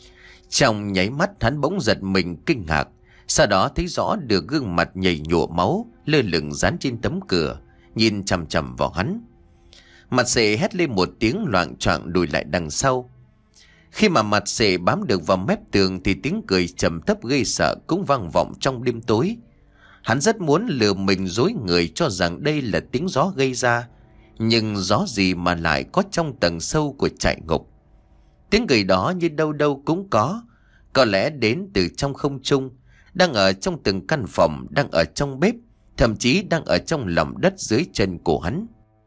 Trong nháy mắt hắn bỗng giật mình kinh ngạc, sau đó thấy rõ được gương mặt nhầy nhụa máu lơ lửng dán trên tấm cửa, nhìn chằm chằm vào hắn. Mặt sệ hét lên một tiếng loạng choạng lùi lại đằng sau. Khi mà mặt sệ bám được vào mép tường thì tiếng cười trầm thấp gây sợ cũng vang vọng trong đêm tối. Hắn rất muốn lừa mình dối người cho rằng đây là tiếng gió gây ra, nhưng gió gì mà lại có trong tầng sâu của trại ngục. Tiếng cười đó như đâu đâu cũng có, có lẽ đến từ trong không trung, đang ở trong từng căn phòng, đang ở trong bếp, thậm chí đang ở trong lòng đất dưới chân của hắn.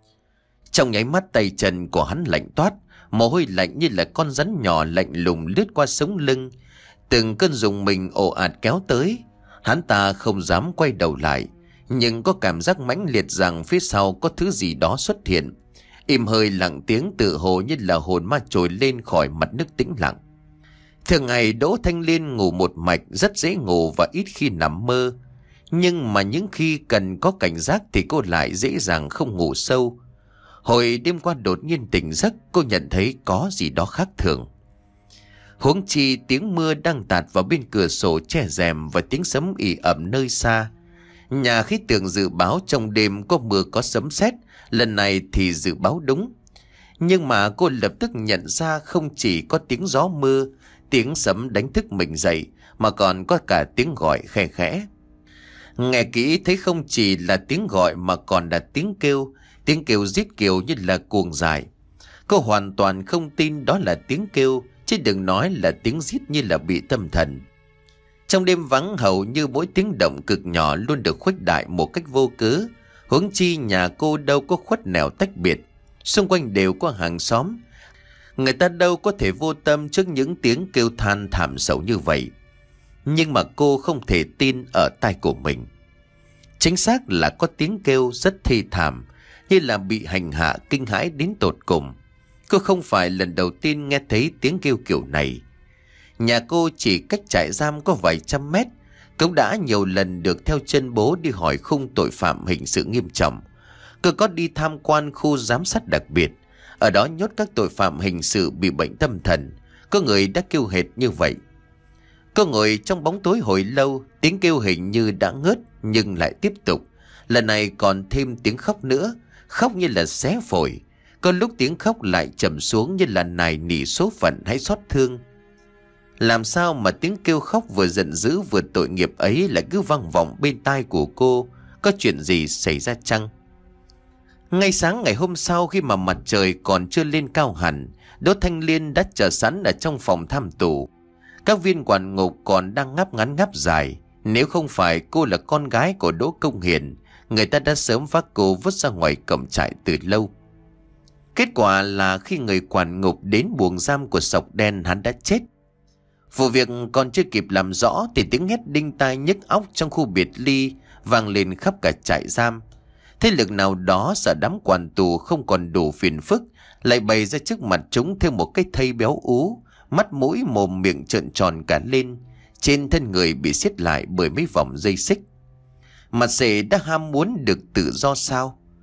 Trong nháy mắt tay chân của hắn lạnh toát, mồ hôi lạnh như là con rắn nhỏ lạnh lùng lướt qua sống lưng. Từng cơn rùng mình ồ ạt kéo tới. Hắn ta không dám quay đầu lại, nhưng có cảm giác mãnh liệt rằng phía sau có thứ gì đó xuất hiện. Im hơi lặng tiếng, tự hồ như là hồn ma trồi lên khỏi mặt nước tĩnh lặng. Thường ngày Đỗ Thanh Liên ngủ một mạch, rất dễ ngủ và ít khi nằm mơ. Nhưng mà những khi cần có cảnh giác thì cô lại dễ dàng không ngủ sâu. Hồi đêm qua đột nhiên tỉnh giấc, cô nhận thấy có gì đó khác thường. Huống chi tiếng mưa đang tạt vào bên cửa sổ che rèm và tiếng sấm ì ẩm nơi xa. Nhà khí tượng dự báo trong đêm có mưa có sấm sét, lần này thì dự báo đúng. Nhưng mà cô lập tức nhận ra không chỉ có tiếng gió mưa, tiếng sấm đánh thức mình dậy, mà còn có cả tiếng gọi khe khẽ. Nghe kỹ thấy không chỉ là tiếng gọi mà còn là tiếng kêu, tiếng kêu rít kiểu như là cuồng dài. Cô hoàn toàn không tin đó là tiếng kêu, chứ đừng nói là tiếng rít như là bị tâm thần. Trong đêm vắng, hầu như mỗi tiếng động cực nhỏ luôn được khuếch đại một cách vô cớ. Huống chi nhà cô đâu có khuất nẻo tách biệt, xung quanh đều có hàng xóm. Người ta đâu có thể vô tâm trước những tiếng kêu than thảm xấu như vậy. Nhưng mà cô không thể tin ở tai của mình. Chính xác là có tiếng kêu rất thê thảm, như là bị hành hạ kinh hãi đến tột cùng. Cô không phải lần đầu tiên nghe thấy tiếng kêu kiểu này. Nhà cô chỉ cách trại giam có vài trăm mét. Cũng đã nhiều lần được theo chân bố đi hỏi khung tội phạm hình sự nghiêm trọng. Cô có đi tham quan khu giám sát đặc biệt. Ở đó nhốt các tội phạm hình sự bị bệnh tâm thần. Có người đã kêu hệt như vậy. Cô ngồi trong bóng tối hồi lâu, tiếng kêu hình như đã ngớt nhưng lại tiếp tục. Lần này còn thêm tiếng khóc nữa, khóc như là xé phổi. Có lúc tiếng khóc lại trầm xuống như là nài nỉ số phận hay xót thương. Làm sao mà tiếng kêu khóc vừa giận dữ vừa tội nghiệp ấy lại cứ vang vọng bên tai của cô? Có chuyện gì xảy ra chăng? Ngay sáng ngày hôm sau, khi mà mặt trời còn chưa lên cao hẳn, Đỗ Thanh Liên đã chờ sẵn ở trong phòng tham tù. Các viên quản ngục còn đang ngáp ngắn ngáp dài. Nếu không phải cô là con gái của Đỗ Công Hiền, người ta đã sớm vác cô vứt ra ngoài cổng trại từ lâu. Kết quả là khi người quản ngục đến buồng giam của Sọc Đen, hắn đã chết. Vụ việc còn chưa kịp làm rõ thì tiếng hét đinh tai nhức óc trong khu biệt ly vang lên khắp cả trại giam. Thế lực nào đó sợ đám quản tù không còn đủ phiền phức, lại bày ra trước mặt chúng thêm một cái thây béo ú, mắt mũi mồm miệng trợn tròn cả lên, trên thân người bị siết lại bởi mấy vòng dây xích. Mặt sệ đã ham muốn được tự do sao?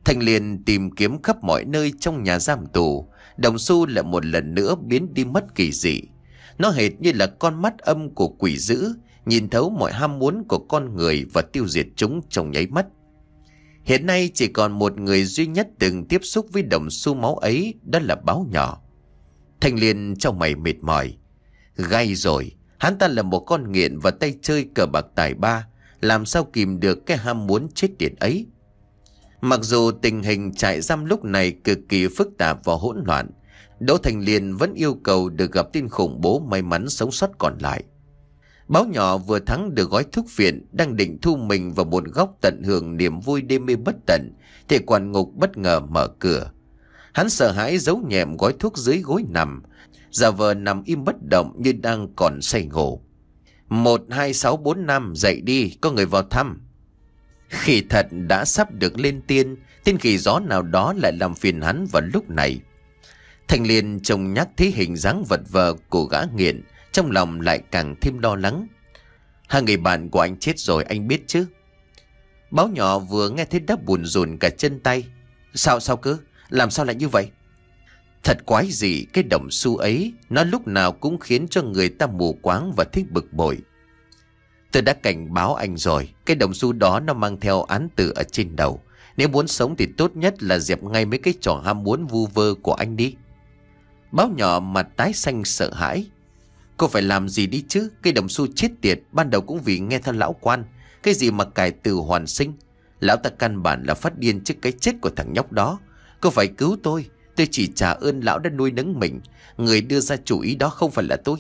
Thành liền tìm kiếm khắp mọi nơi trong nhà giam tù. Đồng xu lại một lần nữa biến đi mất kỳ dị. Nó hệt như là con mắt âm của quỷ dữ, nhìn thấu mọi ham muốn của con người và tiêu diệt chúng trong nháy mắt. Hiện nay chỉ còn một người duy nhất từng tiếp xúc với đồng xu máu ấy, đó là Báo Nhỏ. Thành liền trong mày mệt mỏi. Gay rồi, hắn ta là một con nghiện và tay chơi cờ bạc tài ba, làm sao kìm được cái ham muốn chết tiệt ấy. Mặc dù tình hình trại giam lúc này cực kỳ phức tạp và hỗn loạn, Đỗ Thành Liên vẫn yêu cầu được gặp tên khủng bố may mắn sống sót còn lại. Báo Nhỏ vừa thắng được gói thuốc viện, đang định thu mình vào một góc tận hưởng niềm vui đêm mê bất tận, thì quản ngục bất ngờ mở cửa. Hắn sợ hãi giấu nhẹm gói thuốc dưới gối nằm, giả vờ nằm im bất động như đang còn say ngủ. Một hai sáu bốn năm, dậy đi, có người vào thăm. Khỉ thật đã sắp được lên tiên, tên khỉ gió nào đó lại làm phiền hắn vào lúc này. Thành Liên trông nhắc thấy hình dáng vật vờ của gã nghiện, trong lòng lại càng thêm lo lắng. Hai người bạn của anh chết rồi, anh biết chứ? Báo Nhỏ vừa nghe thấy đã buồn rùn cả chân tay. Sao sao cứ? Làm sao lại như vậy? Thật quái dị, cái đồng xu ấy, nó lúc nào cũng khiến cho người ta mù quáng và thích bực bội. Tôi đã cảnh báo anh rồi, cái đồng xu đó nó mang theo án tử ở trên đầu. Nếu muốn sống thì tốt nhất là dẹp ngay mấy cái trò ham muốn vu vơ của anh đi. Báo Nhỏ mặt tái xanh sợ hãi. Cô phải làm gì đi chứ? Cái đồng xu chết tiệt, ban đầu cũng vì nghe theo lão quan. Cái gì mà cải tử hoàn sinh. Lão ta căn bản là phát điên trước cái chết của thằng nhóc đó. Cô phải cứu tôi. Tôi chỉ trả ơn lão đã nuôi nấng mình. Người đưa ra chủ ý đó không phải là tôi.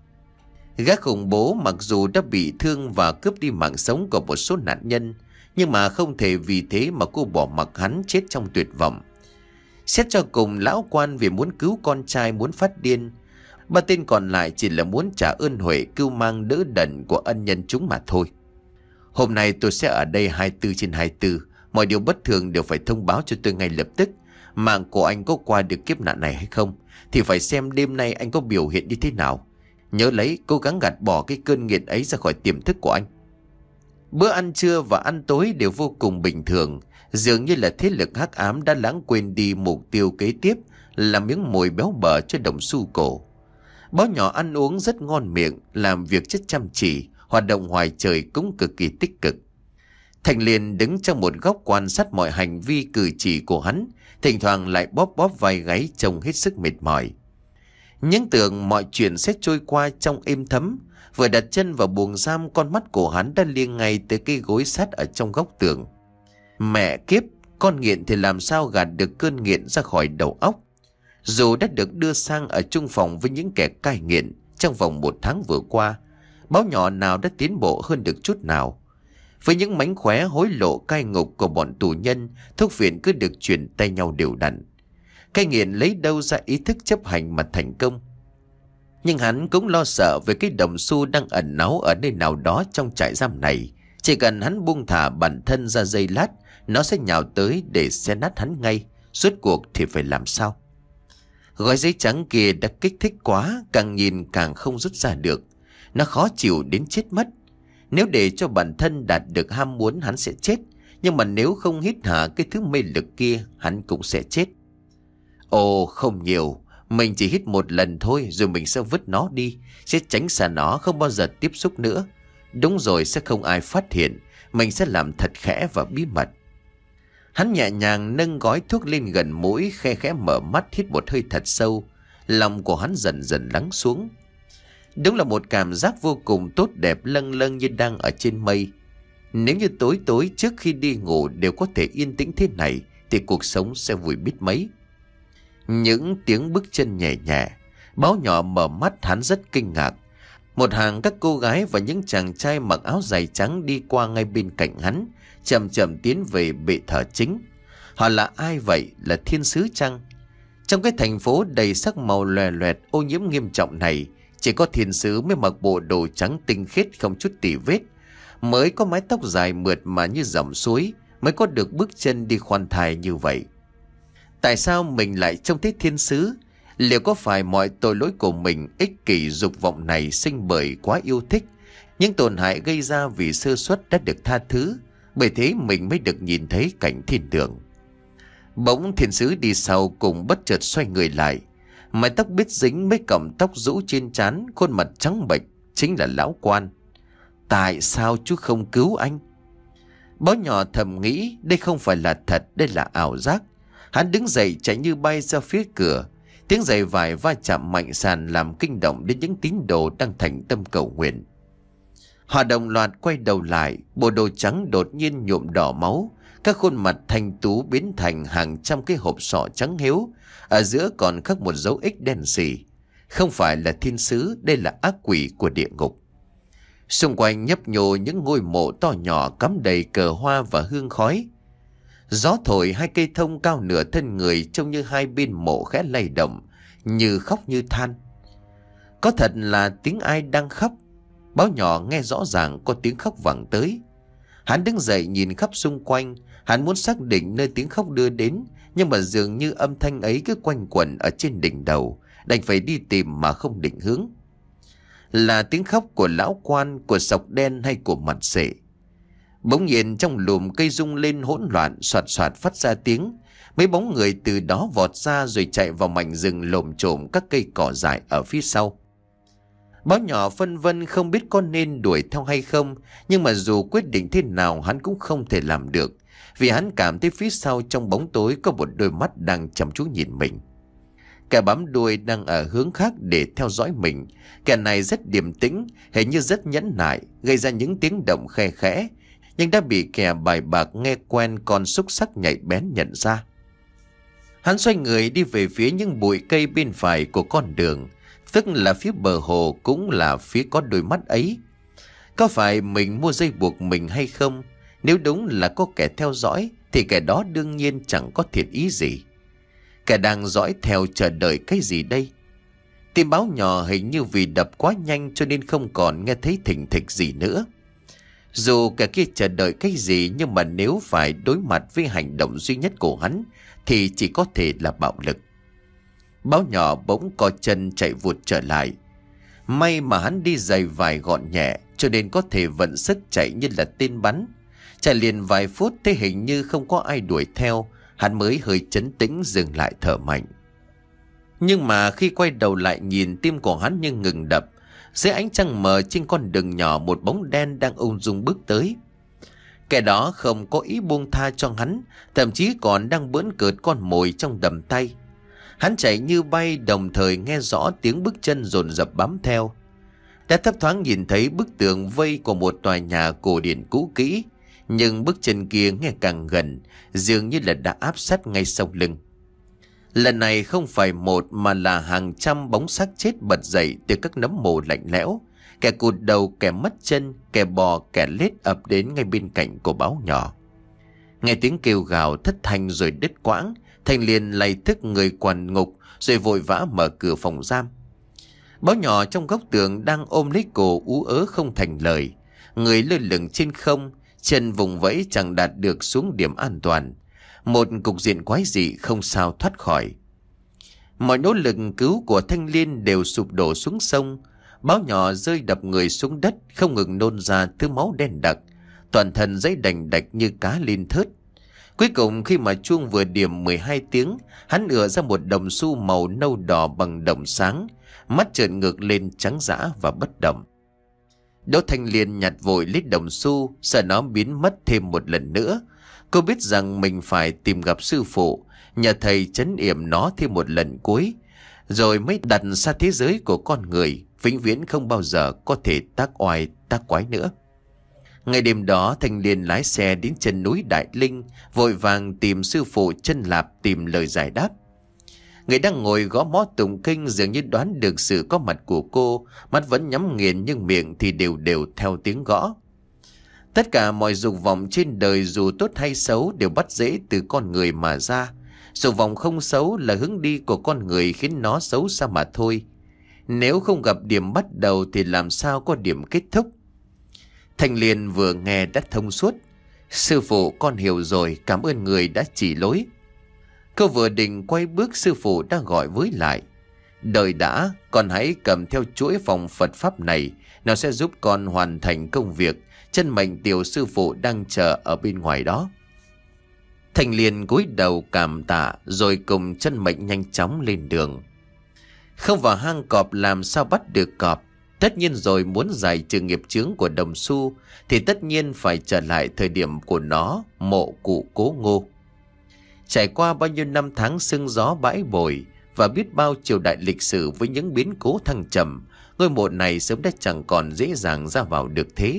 Gã khủng bố mặc dù đã bị thương và cướp đi mạng sống của một số nạn nhân, nhưng mà không thể vì thế mà cô bỏ mặc hắn chết trong tuyệt vọng. Xét cho cùng, lão quan vì muốn cứu con trai muốn phát điên. Ba tên còn lại chỉ là muốn trả ơn huệ cưu mang đỡ đần của ân nhân chúng mà thôi. Hôm nay tôi sẽ ở đây hai mươi bốn trên hai mươi bốn. Mọi điều bất thường đều phải thông báo cho tôi ngay lập tức. Mạng của anh có qua được kiếp nạn này hay không thì phải xem đêm nay anh có biểu hiện như thế nào. Nhớ lấy, cố gắng gạt bỏ cái cơn nghiện ấy ra khỏi tiềm thức của anh. Bữa ăn trưa và ăn tối đều vô cùng bình thường. Dường như là thế lực hắc ám đã lãng quên đi mục tiêu kế tiếp là miếng mồi béo bở cho đồng xu cổ. Báo Nhỏ ăn uống rất ngon miệng, làm việc rất chăm chỉ, hoạt động ngoài trời cũng cực kỳ tích cực. Thành Liên đứng trong một góc quan sát mọi hành vi cử chỉ của hắn, thỉnh thoảng lại bóp bóp vai gáy trông hết sức mệt mỏi. Những tưởng mọi chuyện sẽ trôi qua trong êm thấm, vừa đặt chân vào buồng giam, con mắt của hắn đã liếng ngay tới cái gối sắt ở trong góc tường. Mẹ kiếp, con nghiện thì làm sao gạt được cơn nghiện ra khỏi đầu óc. Dù đã được đưa sang ở chung phòng với những kẻ cai nghiện trong vòng một tháng vừa qua, Báo Nhỏ nào đã tiến bộ hơn được chút nào. Với những mánh khóe hối lộ cai ngục của bọn tù nhân, thuốc viện cứ được chuyển tay nhau đều đặn. Cai nghiện lấy đâu ra ý thức chấp hành mà thành công. Nhưng hắn cũng lo sợ về cái đồng xu đang ẩn náu ở nơi nào đó trong trại giam này. Chỉ cần hắn buông thả bản thân ra giây lát, nó sẽ nhào tới để xé nát hắn ngay. Rốt cuộc thì phải làm sao? Gói giấy trắng kia đã kích thích quá, càng nhìn càng không rút ra được. Nó khó chịu đến chết mất. Nếu để cho bản thân đạt được ham muốn, hắn sẽ chết. Nhưng mà nếu không hít hả cái thứ mê lực kia, hắn cũng sẽ chết. Ồ, không nhiều. Mình chỉ hít một lần thôi, rồi mình sẽ vứt nó đi, sẽ tránh xa nó, không bao giờ tiếp xúc nữa. Đúng rồi, sẽ không ai phát hiện. Mình sẽ làm thật khẽ và bí mật. Hắn nhẹ nhàng nâng gói thuốc lên gần mũi, khe khẽ mở mắt hít một hơi thật sâu. Lòng của hắn dần dần lắng xuống. Đúng là một cảm giác vô cùng tốt đẹp, lâng lâng như đang ở trên mây. Nếu như tối tối trước khi đi ngủ đều có thể yên tĩnh thế này, thì cuộc sống sẽ vui biết mấy. Những tiếng bước chân nhẹ nhẹ. Báo Nhỏ mở mắt, hắn rất kinh ngạc. Một hàng các cô gái và những chàng trai mặc áo dài trắng đi qua ngay bên cạnh hắn, chậm chậm tiến về bệ thờ chính. Họ là ai vậy? Là thiên sứ chăng? Trong cái thành phố đầy sắc màu loè loẹt ô nhiễm nghiêm trọng này, chỉ có thiên sứ mới mặc bộ đồ trắng tinh khiết không chút tì vết, mới có mái tóc dài mượt mà như dòng suối, mới có được bước chân đi khoan thai như vậy. Tại sao mình lại trông thấy thiên sứ? Liệu có phải mọi tội lỗi của mình, ích kỷ dục vọng này sinh bởi quá yêu thích, những tổn hại gây ra vì sơ suất đã được tha thứ, bởi thế mình mới được nhìn thấy cảnh thiên đường? Bỗng thiên sứ đi sau cùng bất chợt xoay người lại. Mái tóc bết dính mấy cọng tóc rũ trên trán, khuôn mặt trắng bệch, chính là lão quan. Tại sao chú không cứu anh? Báo nhỏ thầm nghĩ đây không phải là thật, đây là ảo giác. Hắn đứng dậy chạy như bay ra phía cửa. Tiếng giày vải va chạm mạnh sàn làm kinh động đến những tín đồ đang thành tâm cầu nguyện. Họ đồng loạt quay đầu lại, bộ đồ trắng đột nhiên nhuộm đỏ máu. Các khuôn mặt thanh tú biến thành hàng trăm cái hộp sọ trắng hiếu. Ở giữa còn khắc một dấu X đen sì. Không phải là thiên sứ, đây là ác quỷ của địa ngục. Xung quanh nhấp nhô những ngôi mộ to nhỏ cắm đầy cờ hoa và hương khói. Gió thổi hai cây thông cao nửa thân người trông như hai bên mộ khẽ lay động, như khóc như than. Có thật là tiếng ai đang khóc. Báo nhỏ nghe rõ ràng có tiếng khóc vẳng tới. Hắn đứng dậy nhìn khắp xung quanh. Hắn muốn xác định nơi tiếng khóc đưa đến, nhưng mà dường như âm thanh ấy cứ quanh quẩn ở trên đỉnh đầu, đành phải đi tìm mà không định hướng. Là tiếng khóc của lão quan, của sọc đen hay của mặt sệ? Bỗng nhiên trong lùm cây rung lên hỗn loạn, soạt soạt phát ra tiếng. Mấy bóng người từ đó vọt ra rồi chạy vào mảnh rừng lồm chồm các cây cỏ dại ở phía sau. Báo nhỏ phân vân không biết có nên đuổi theo hay không, nhưng mà dù quyết định thế nào hắn cũng không thể làm được, vì hắn cảm thấy phía sau trong bóng tối có một đôi mắt đang chăm chú nhìn mình. Kẻ bám đuôi đang ở hướng khác để theo dõi mình. Kẻ này rất điềm tĩnh, hình như rất nhẫn nại, gây ra những tiếng động khe khẽ, nhưng đã bị kẻ bài bạc nghe quen con xúc sắc nhạy bén nhận ra. Hắn xoay người đi về phía những bụi cây bên phải của con đường, tức là phía bờ hồ, cũng là phía có đôi mắt ấy. Có phải mình mua dây buộc mình hay không? Nếu đúng là có kẻ theo dõi thì kẻ đó đương nhiên chẳng có thiện ý gì. Kẻ đang dõi theo chờ đợi cái gì đây? Tim báo nhỏ hình như vì đập quá nhanh cho nên không còn nghe thấy thình thịch gì nữa. Dù kẻ kia chờ đợi cái gì, nhưng mà nếu phải đối mặt với hành động duy nhất của hắn thì chỉ có thể là bạo lực. Báo nhỏ bỗng co chân chạy vụt trở lại. May mà hắn đi giày vải gọn nhẹ cho nên có thể vận sức chạy như là tên bắn. Chạy liền vài phút thấy hình như không có ai đuổi theo, hắn mới hơi trấn tĩnh dừng lại thở mạnh. Nhưng mà khi quay đầu lại nhìn, tim của hắn như ngừng đập. Dưới ánh trăng mờ trên con đường nhỏ, một bóng đen đang ung dung bước tới. Kẻ đó không có ý buông tha cho hắn, thậm chí còn đang bỡn cợt con mồi trong đầm tay. Hắn chạy như bay, đồng thời nghe rõ tiếng bước chân dồn dập bám theo. Đã thấp thoáng nhìn thấy bức tường vây của một tòa nhà cổ điển cũ kỹ, nhưng bước chân kia nghe càng gần, dường như là đã áp sát ngay sau lưng. Lần này không phải một mà là hàng trăm bóng xác chết bật dậy từ các nấm mồ lạnh lẽo. Kẻ cụt đầu, kẻ mất chân, kẻ bò, kẻ lết ập đến ngay bên cạnh của báo nhỏ. Nghe tiếng kêu gào thất thanh rồi đứt quãng, Thành liền lay thức người quản ngục rồi vội vã mở cửa phòng giam. Báo nhỏ trong góc tường đang ôm lấy cổ ú ớ không thành lời, người lơ lửng trên không, chân vùng vẫy chẳng đạt được xuống điểm an toàn. Một cục diện quái dị không sao thoát khỏi. Mọi nỗ lực cứu của Thanh Liên đều sụp đổ xuống sông. Báo nhỏ rơi đập người xuống đất, không ngừng nôn ra thứ máu đen đặc, toàn thân giấy đành đạch như cá lên thớt. Cuối cùng khi mà chuông vừa điểm mười hai tiếng, hắn ựa ra một đồng xu màu nâu đỏ bằng đồng sáng, mắt trợn ngược lên trắng dã và bất động. Đỗ Thanh Liên nhặt vội lấy đồng xu, sợ nó biến mất thêm một lần nữa. Cô biết rằng mình phải tìm gặp sư phụ, nhờ thầy trấn yểm nó thêm một lần cuối, rồi mới đặt xa thế giới của con người, vĩnh viễn không bao giờ có thể tác oai tác quái nữa. Ngày đêm đó, Thanh Liên lái xe đến chân núi Đại Linh, vội vàng tìm sư phụ Chân Lạp tìm lời giải đáp. Người đang ngồi gõ mõ tụng kinh dường như đoán được sự có mặt của cô, mắt vẫn nhắm nghiền nhưng miệng thì đều đều theo tiếng gõ. Tất cả mọi dục vọng trên đời dù tốt hay xấu đều bắt rễ từ con người mà ra. Dục vọng không xấu là hướng đi của con người khiến nó xấu xa mà thôi. Nếu không gặp điểm bắt đầu thì làm sao có điểm kết thúc. Thanh Liên vừa nghe đã thông suốt. Sư phụ, con hiểu rồi, cảm ơn người đã chỉ lối. Cô vừa định quay bước, sư phụ đã gọi với lại. Đợi đã, con hãy cầm theo chuỗi phòng Phật Pháp này, nó sẽ giúp con hoàn thành công việc. Chân mệnh tiểu sư phụ đang chờ ở bên ngoài đó. Thành liền cúi đầu cảm tạ rồi cùng Chân Mệnh nhanh chóng lên đường. Không vào hang cọp làm sao bắt được cọp. Tất nhiên rồi, muốn giải trừ nghiệp chướng của đồng xu thì tất nhiên phải trở lại thời điểm của nó, mộ cụ Cố Ngô. Trải qua bao nhiêu năm tháng sương gió bãi bồi và biết bao triều đại lịch sử với những biến cố thăng trầm, ngôi mộ này sớm đã chẳng còn dễ dàng ra vào được thế.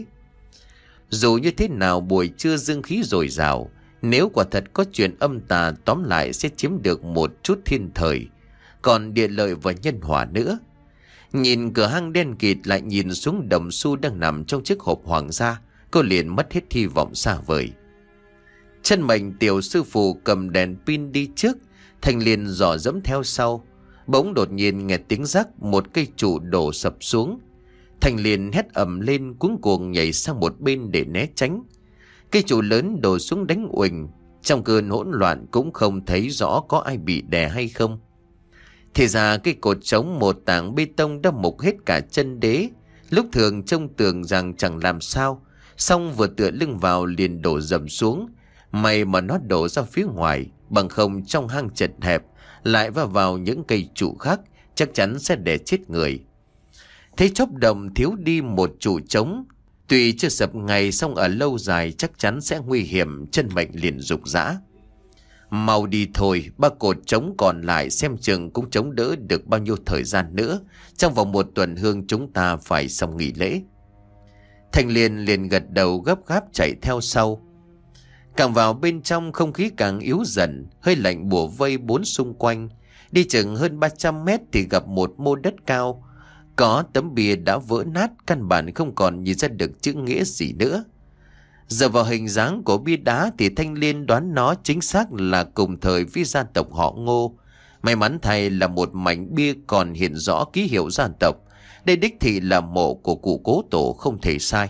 Dù như thế nào, buổi trưa dương khí dồi dào, nếu quả thật có chuyện âm tà, tóm lại sẽ chiếm được một chút thiên thời, còn địa lợi và nhân hòa nữa. Nhìn cửa hang đen kịt, lại nhìn xuống đồng xu đang nằm trong chiếc hộp hoàng gia, cô liền mất hết hy vọng xa vời. Chân Mệnh tiểu sư phụ cầm đèn pin đi trước, Thành liền dò dẫm theo sau. Bỗng đột nhiên nghe tiếng rắc, một cây trụ đổ sập xuống. Thành liền hét ầm lên, cuống cuồng nhảy sang một bên để né tránh. Cây trụ lớn đổ xuống đánh uỳnh, trong cơn hỗn loạn cũng không thấy rõ có ai bị đè hay không. Thì ra cái cột trống một tảng bê tông đã mục hết cả chân đế. Lúc thường trông tưởng rằng chẳng làm sao, xong vừa tựa lưng vào liền đổ dầm xuống. May mà nó đổ ra phía ngoài, bằng không trong hang chật hẹp lại va vào những cây trụ khác, chắc chắn sẽ đè chết người. Thấy chốc đồng thiếu đi một trụ trống, tuy chưa sập ngay xong ở lâu dài chắc chắn sẽ nguy hiểm. Chân Mệnh liền rục rã: mau đi thôi, ba cột trống còn lại xem chừng cũng chống đỡ được bao nhiêu thời gian nữa. Trong vòng một tuần hương chúng ta phải xong nghỉ lễ. Thành liền liền gật đầu gấp gáp chạy theo sau. Càng vào bên trong, không khí càng yếu dần, hơi lạnh bủa vây bốn xung quanh. Đi chừng hơn ba trăm mét thì gặp một mô đất cao, có tấm bia đã vỡ nát, căn bản không còn nhìn ra được chữ nghĩa gì nữa. Giờ vào hình dáng của bia đá thì Thanh Liên đoán nó chính xác là cùng thời với gia tộc họ Ngô. May mắn thay là một mảnh bia còn hiện rõ ký hiệu gia tộc. Đây đích thị là mộ của cụ Cố tổ không thể sai.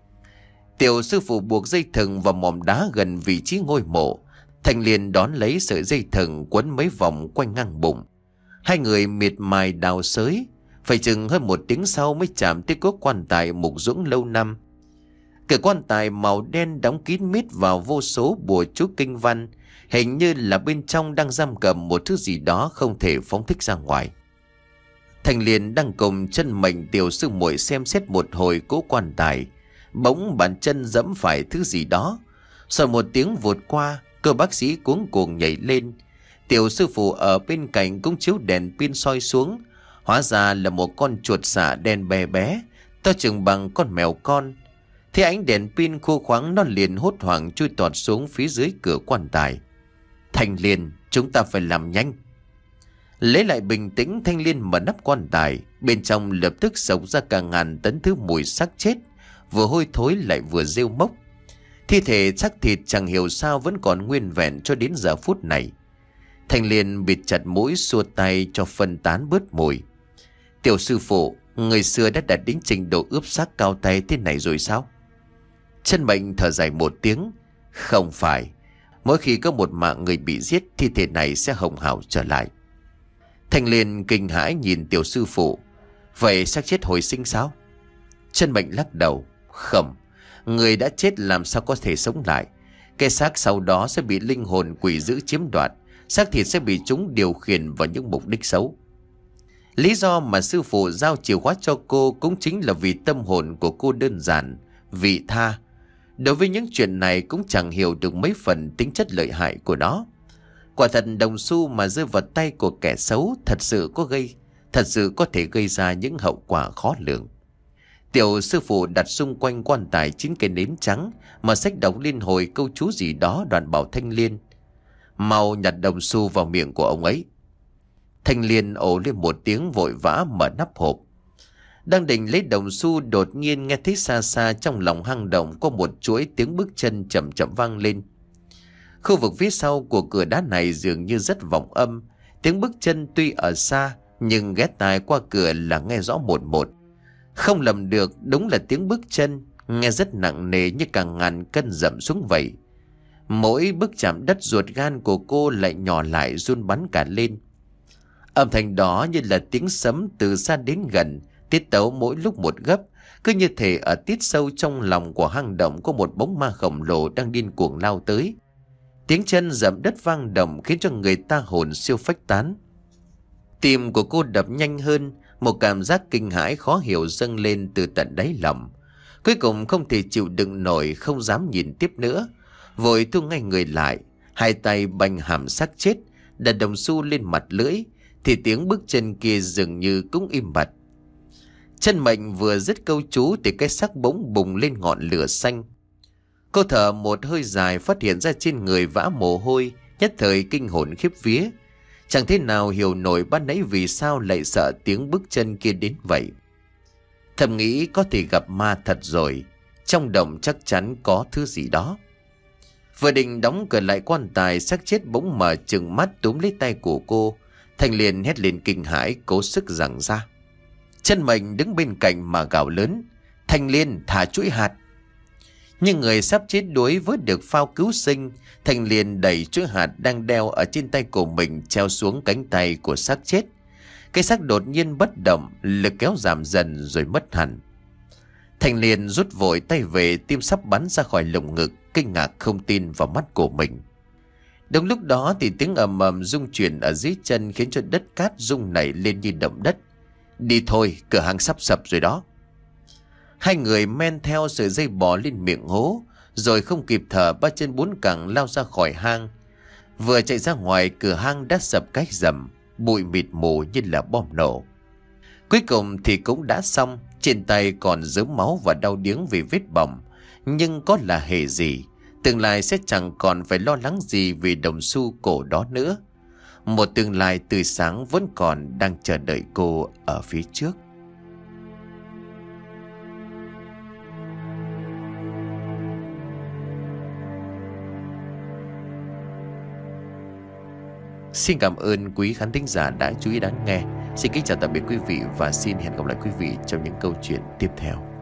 Tiểu sư phụ buộc dây thừng vào mỏm đá gần vị trí ngôi mộ. Thanh Liên đón lấy sợi dây thừng quấn mấy vòng quanh ngang bụng. Hai người miệt mài đào xới, phải chừng hơn một tiếng sau mới chạm tới cốt quan tài mục dũng lâu năm. Cái quan tài màu đen đóng kín mít vào vô số bùa chú kinh văn, hình như là bên trong đang giam cầm một thứ gì đó không thể phóng thích ra ngoài. Thành liền đang cùng Chân Mệnh tiểu sư muội xem xét một hồi cố quan tài, bỗng bàn chân giẫm phải thứ gì đó. Sau một tiếng vụt qua, cơ bác sĩ cuống cuồng nhảy lên. Tiểu sư phụ ở bên cạnh cũng chiếu đèn pin soi xuống. Hóa ra là một con chuột xạ đen bé bé, to chừng bằng con mèo con. Thế ánh đèn pin khô khoáng, nó liền hốt hoảng chui tọt xuống phía dưới cửa quan tài. Thanh Liên, chúng ta phải làm nhanh. Lấy lại bình tĩnh, Thanh Liên mở nắp quan tài. Bên trong lập tức xộc ra cả ngàn tấn thứ mùi xác chết, vừa hôi thối lại vừa rêu mốc. Thi thể xác thịt chẳng hiểu sao vẫn còn nguyên vẹn cho đến giờ phút này. Thanh Liên bịt chặt mũi xua tay cho phân tán bớt mùi. Tiểu sư phụ, người xưa đã đạt đến trình độ ướp xác cao tay thế này rồi sao? Chân Mệnh thở dài một tiếng. Không phải, mỗi khi có một mạng người bị giết, thi thể này sẽ hồng hào trở lại. Thanh Liên kinh hãi nhìn tiểu sư phụ. Vậy xác chết hồi sinh sao? Chân Mệnh lắc đầu. Không, người đã chết làm sao có thể sống lại. Cái xác sau đó sẽ bị linh hồn quỷ dữ chiếm đoạt, xác thịt sẽ bị chúng điều khiển vào những mục đích xấu. Lý do mà sư phụ giao chìa khóa cho cô cũng chính là vì tâm hồn của cô đơn giản, vị tha. Đối với những chuyện này cũng chẳng hiểu được mấy phần tính chất lợi hại của nó. Quả thật đồng xu mà rơi vào tay của kẻ xấu thật sự có gây, thật sự có thể gây ra những hậu quả khó lường. Tiểu sư phụ đặt xung quanh quan tài chín cây nến trắng mà xách đọc liên hồi câu chú gì đó, đoạn bảo Thanh Liên: mau nhặt đồng xu vào miệng của ông ấy. Thanh Liên ồ lên một tiếng vội vã mở nắp hộp. Đang định lấy đồng xu, đột nhiên nghe thấy xa xa trong lòng hang động có một chuỗi tiếng bước chân chậm chậm vang lên. Khu vực phía sau của cửa đá này dường như rất vọng âm. Tiếng bước chân tuy ở xa nhưng ghé tai qua cửa là nghe rõ một một. Không lầm được, đúng là tiếng bước chân, nghe rất nặng nề như cả ngàn cân dậm xuống vậy. Mỗi bước chạm đất, ruột gan của cô lại nhỏ lại run bắn cả lên. Âm thanh đó như là tiếng sấm từ xa đến gần, tiết tấu mỗi lúc một gấp, cứ như thể ở tít sâu trong lòng của hang động có một bóng ma khổng lồ đang điên cuồng lao tới. Tiếng chân dẫm đất vang động khiến cho người ta hồn siêu phách tán. Tim của cô đập nhanh hơn, một cảm giác kinh hãi khó hiểu dâng lên từ tận đáy lòng. Cuối cùng không thể chịu đựng nổi, không dám nhìn tiếp nữa, vội thu ngay người lại, hai tay bành hàm xác chết, đặt đồng xu lên mặt lưỡi, thì tiếng bước chân kia dường như cũng im bặt. Chân Mệnh vừa dứt câu chú thì cái xác bỗng bùng lên ngọn lửa xanh. Cô thở một hơi dài, phát hiện ra trên người vã mồ hôi, nhất thời kinh hồn khiếp vía. Chẳng thế nào hiểu nổi ban nãy vì sao lại sợ tiếng bước chân kia đến vậy. Thầm nghĩ có thể gặp ma thật rồi, trong động chắc chắn có thứ gì đó. Vừa định đóng cửa lại quan tài, xác chết bỗng mở trừng mắt túm lấy tay của cô. Thành liền hét lên kinh hãi, cố sức giằng ra. Chân Mệnh đứng bên cạnh mà gào lớn: Thành Liên, thả chuỗi hạt! Nhưng người sắp chết đuối với được phao cứu sinh, Thành liền đẩy chuỗi hạt đang đeo ở trên tay của mình treo xuống cánh tay của xác chết. Cái xác đột nhiên bất động, lực kéo giảm dần rồi mất hẳn. Thành liền rút vội tay về, tim sắp bắn ra khỏi lồng ngực, kinh ngạc không tin vào mắt của mình. Đúng lúc đó thì tiếng ầm ầm rung chuyển ở dưới chân khiến cho đất cát rung nảy lên như động đất. Đi thôi, cửa hàng sắp sập rồi đó. Hai người men theo sợi dây bò lên miệng hố, rồi không kịp thở, ba chân bốn cẳng lao ra khỏi hang. Vừa chạy ra ngoài, cửa hang đã sập cái rầm, bụi mịt mù như là bom nổ. Cuối cùng thì cũng đã xong, trên tay còn rớm máu và đau điếng vì vết bỏng, nhưng có là hề gì, tương lai sẽ chẳng còn phải lo lắng gì vì đồng xu cổ đó nữa. Một tương lai tươi sáng vẫn còn đang chờ đợi cô ở phía trước. Xin cảm ơn quý khán thính giả đã chú ý đón nghe. Xin kính chào tạm biệt quý vị và xin hẹn gặp lại quý vị trong những câu chuyện tiếp theo.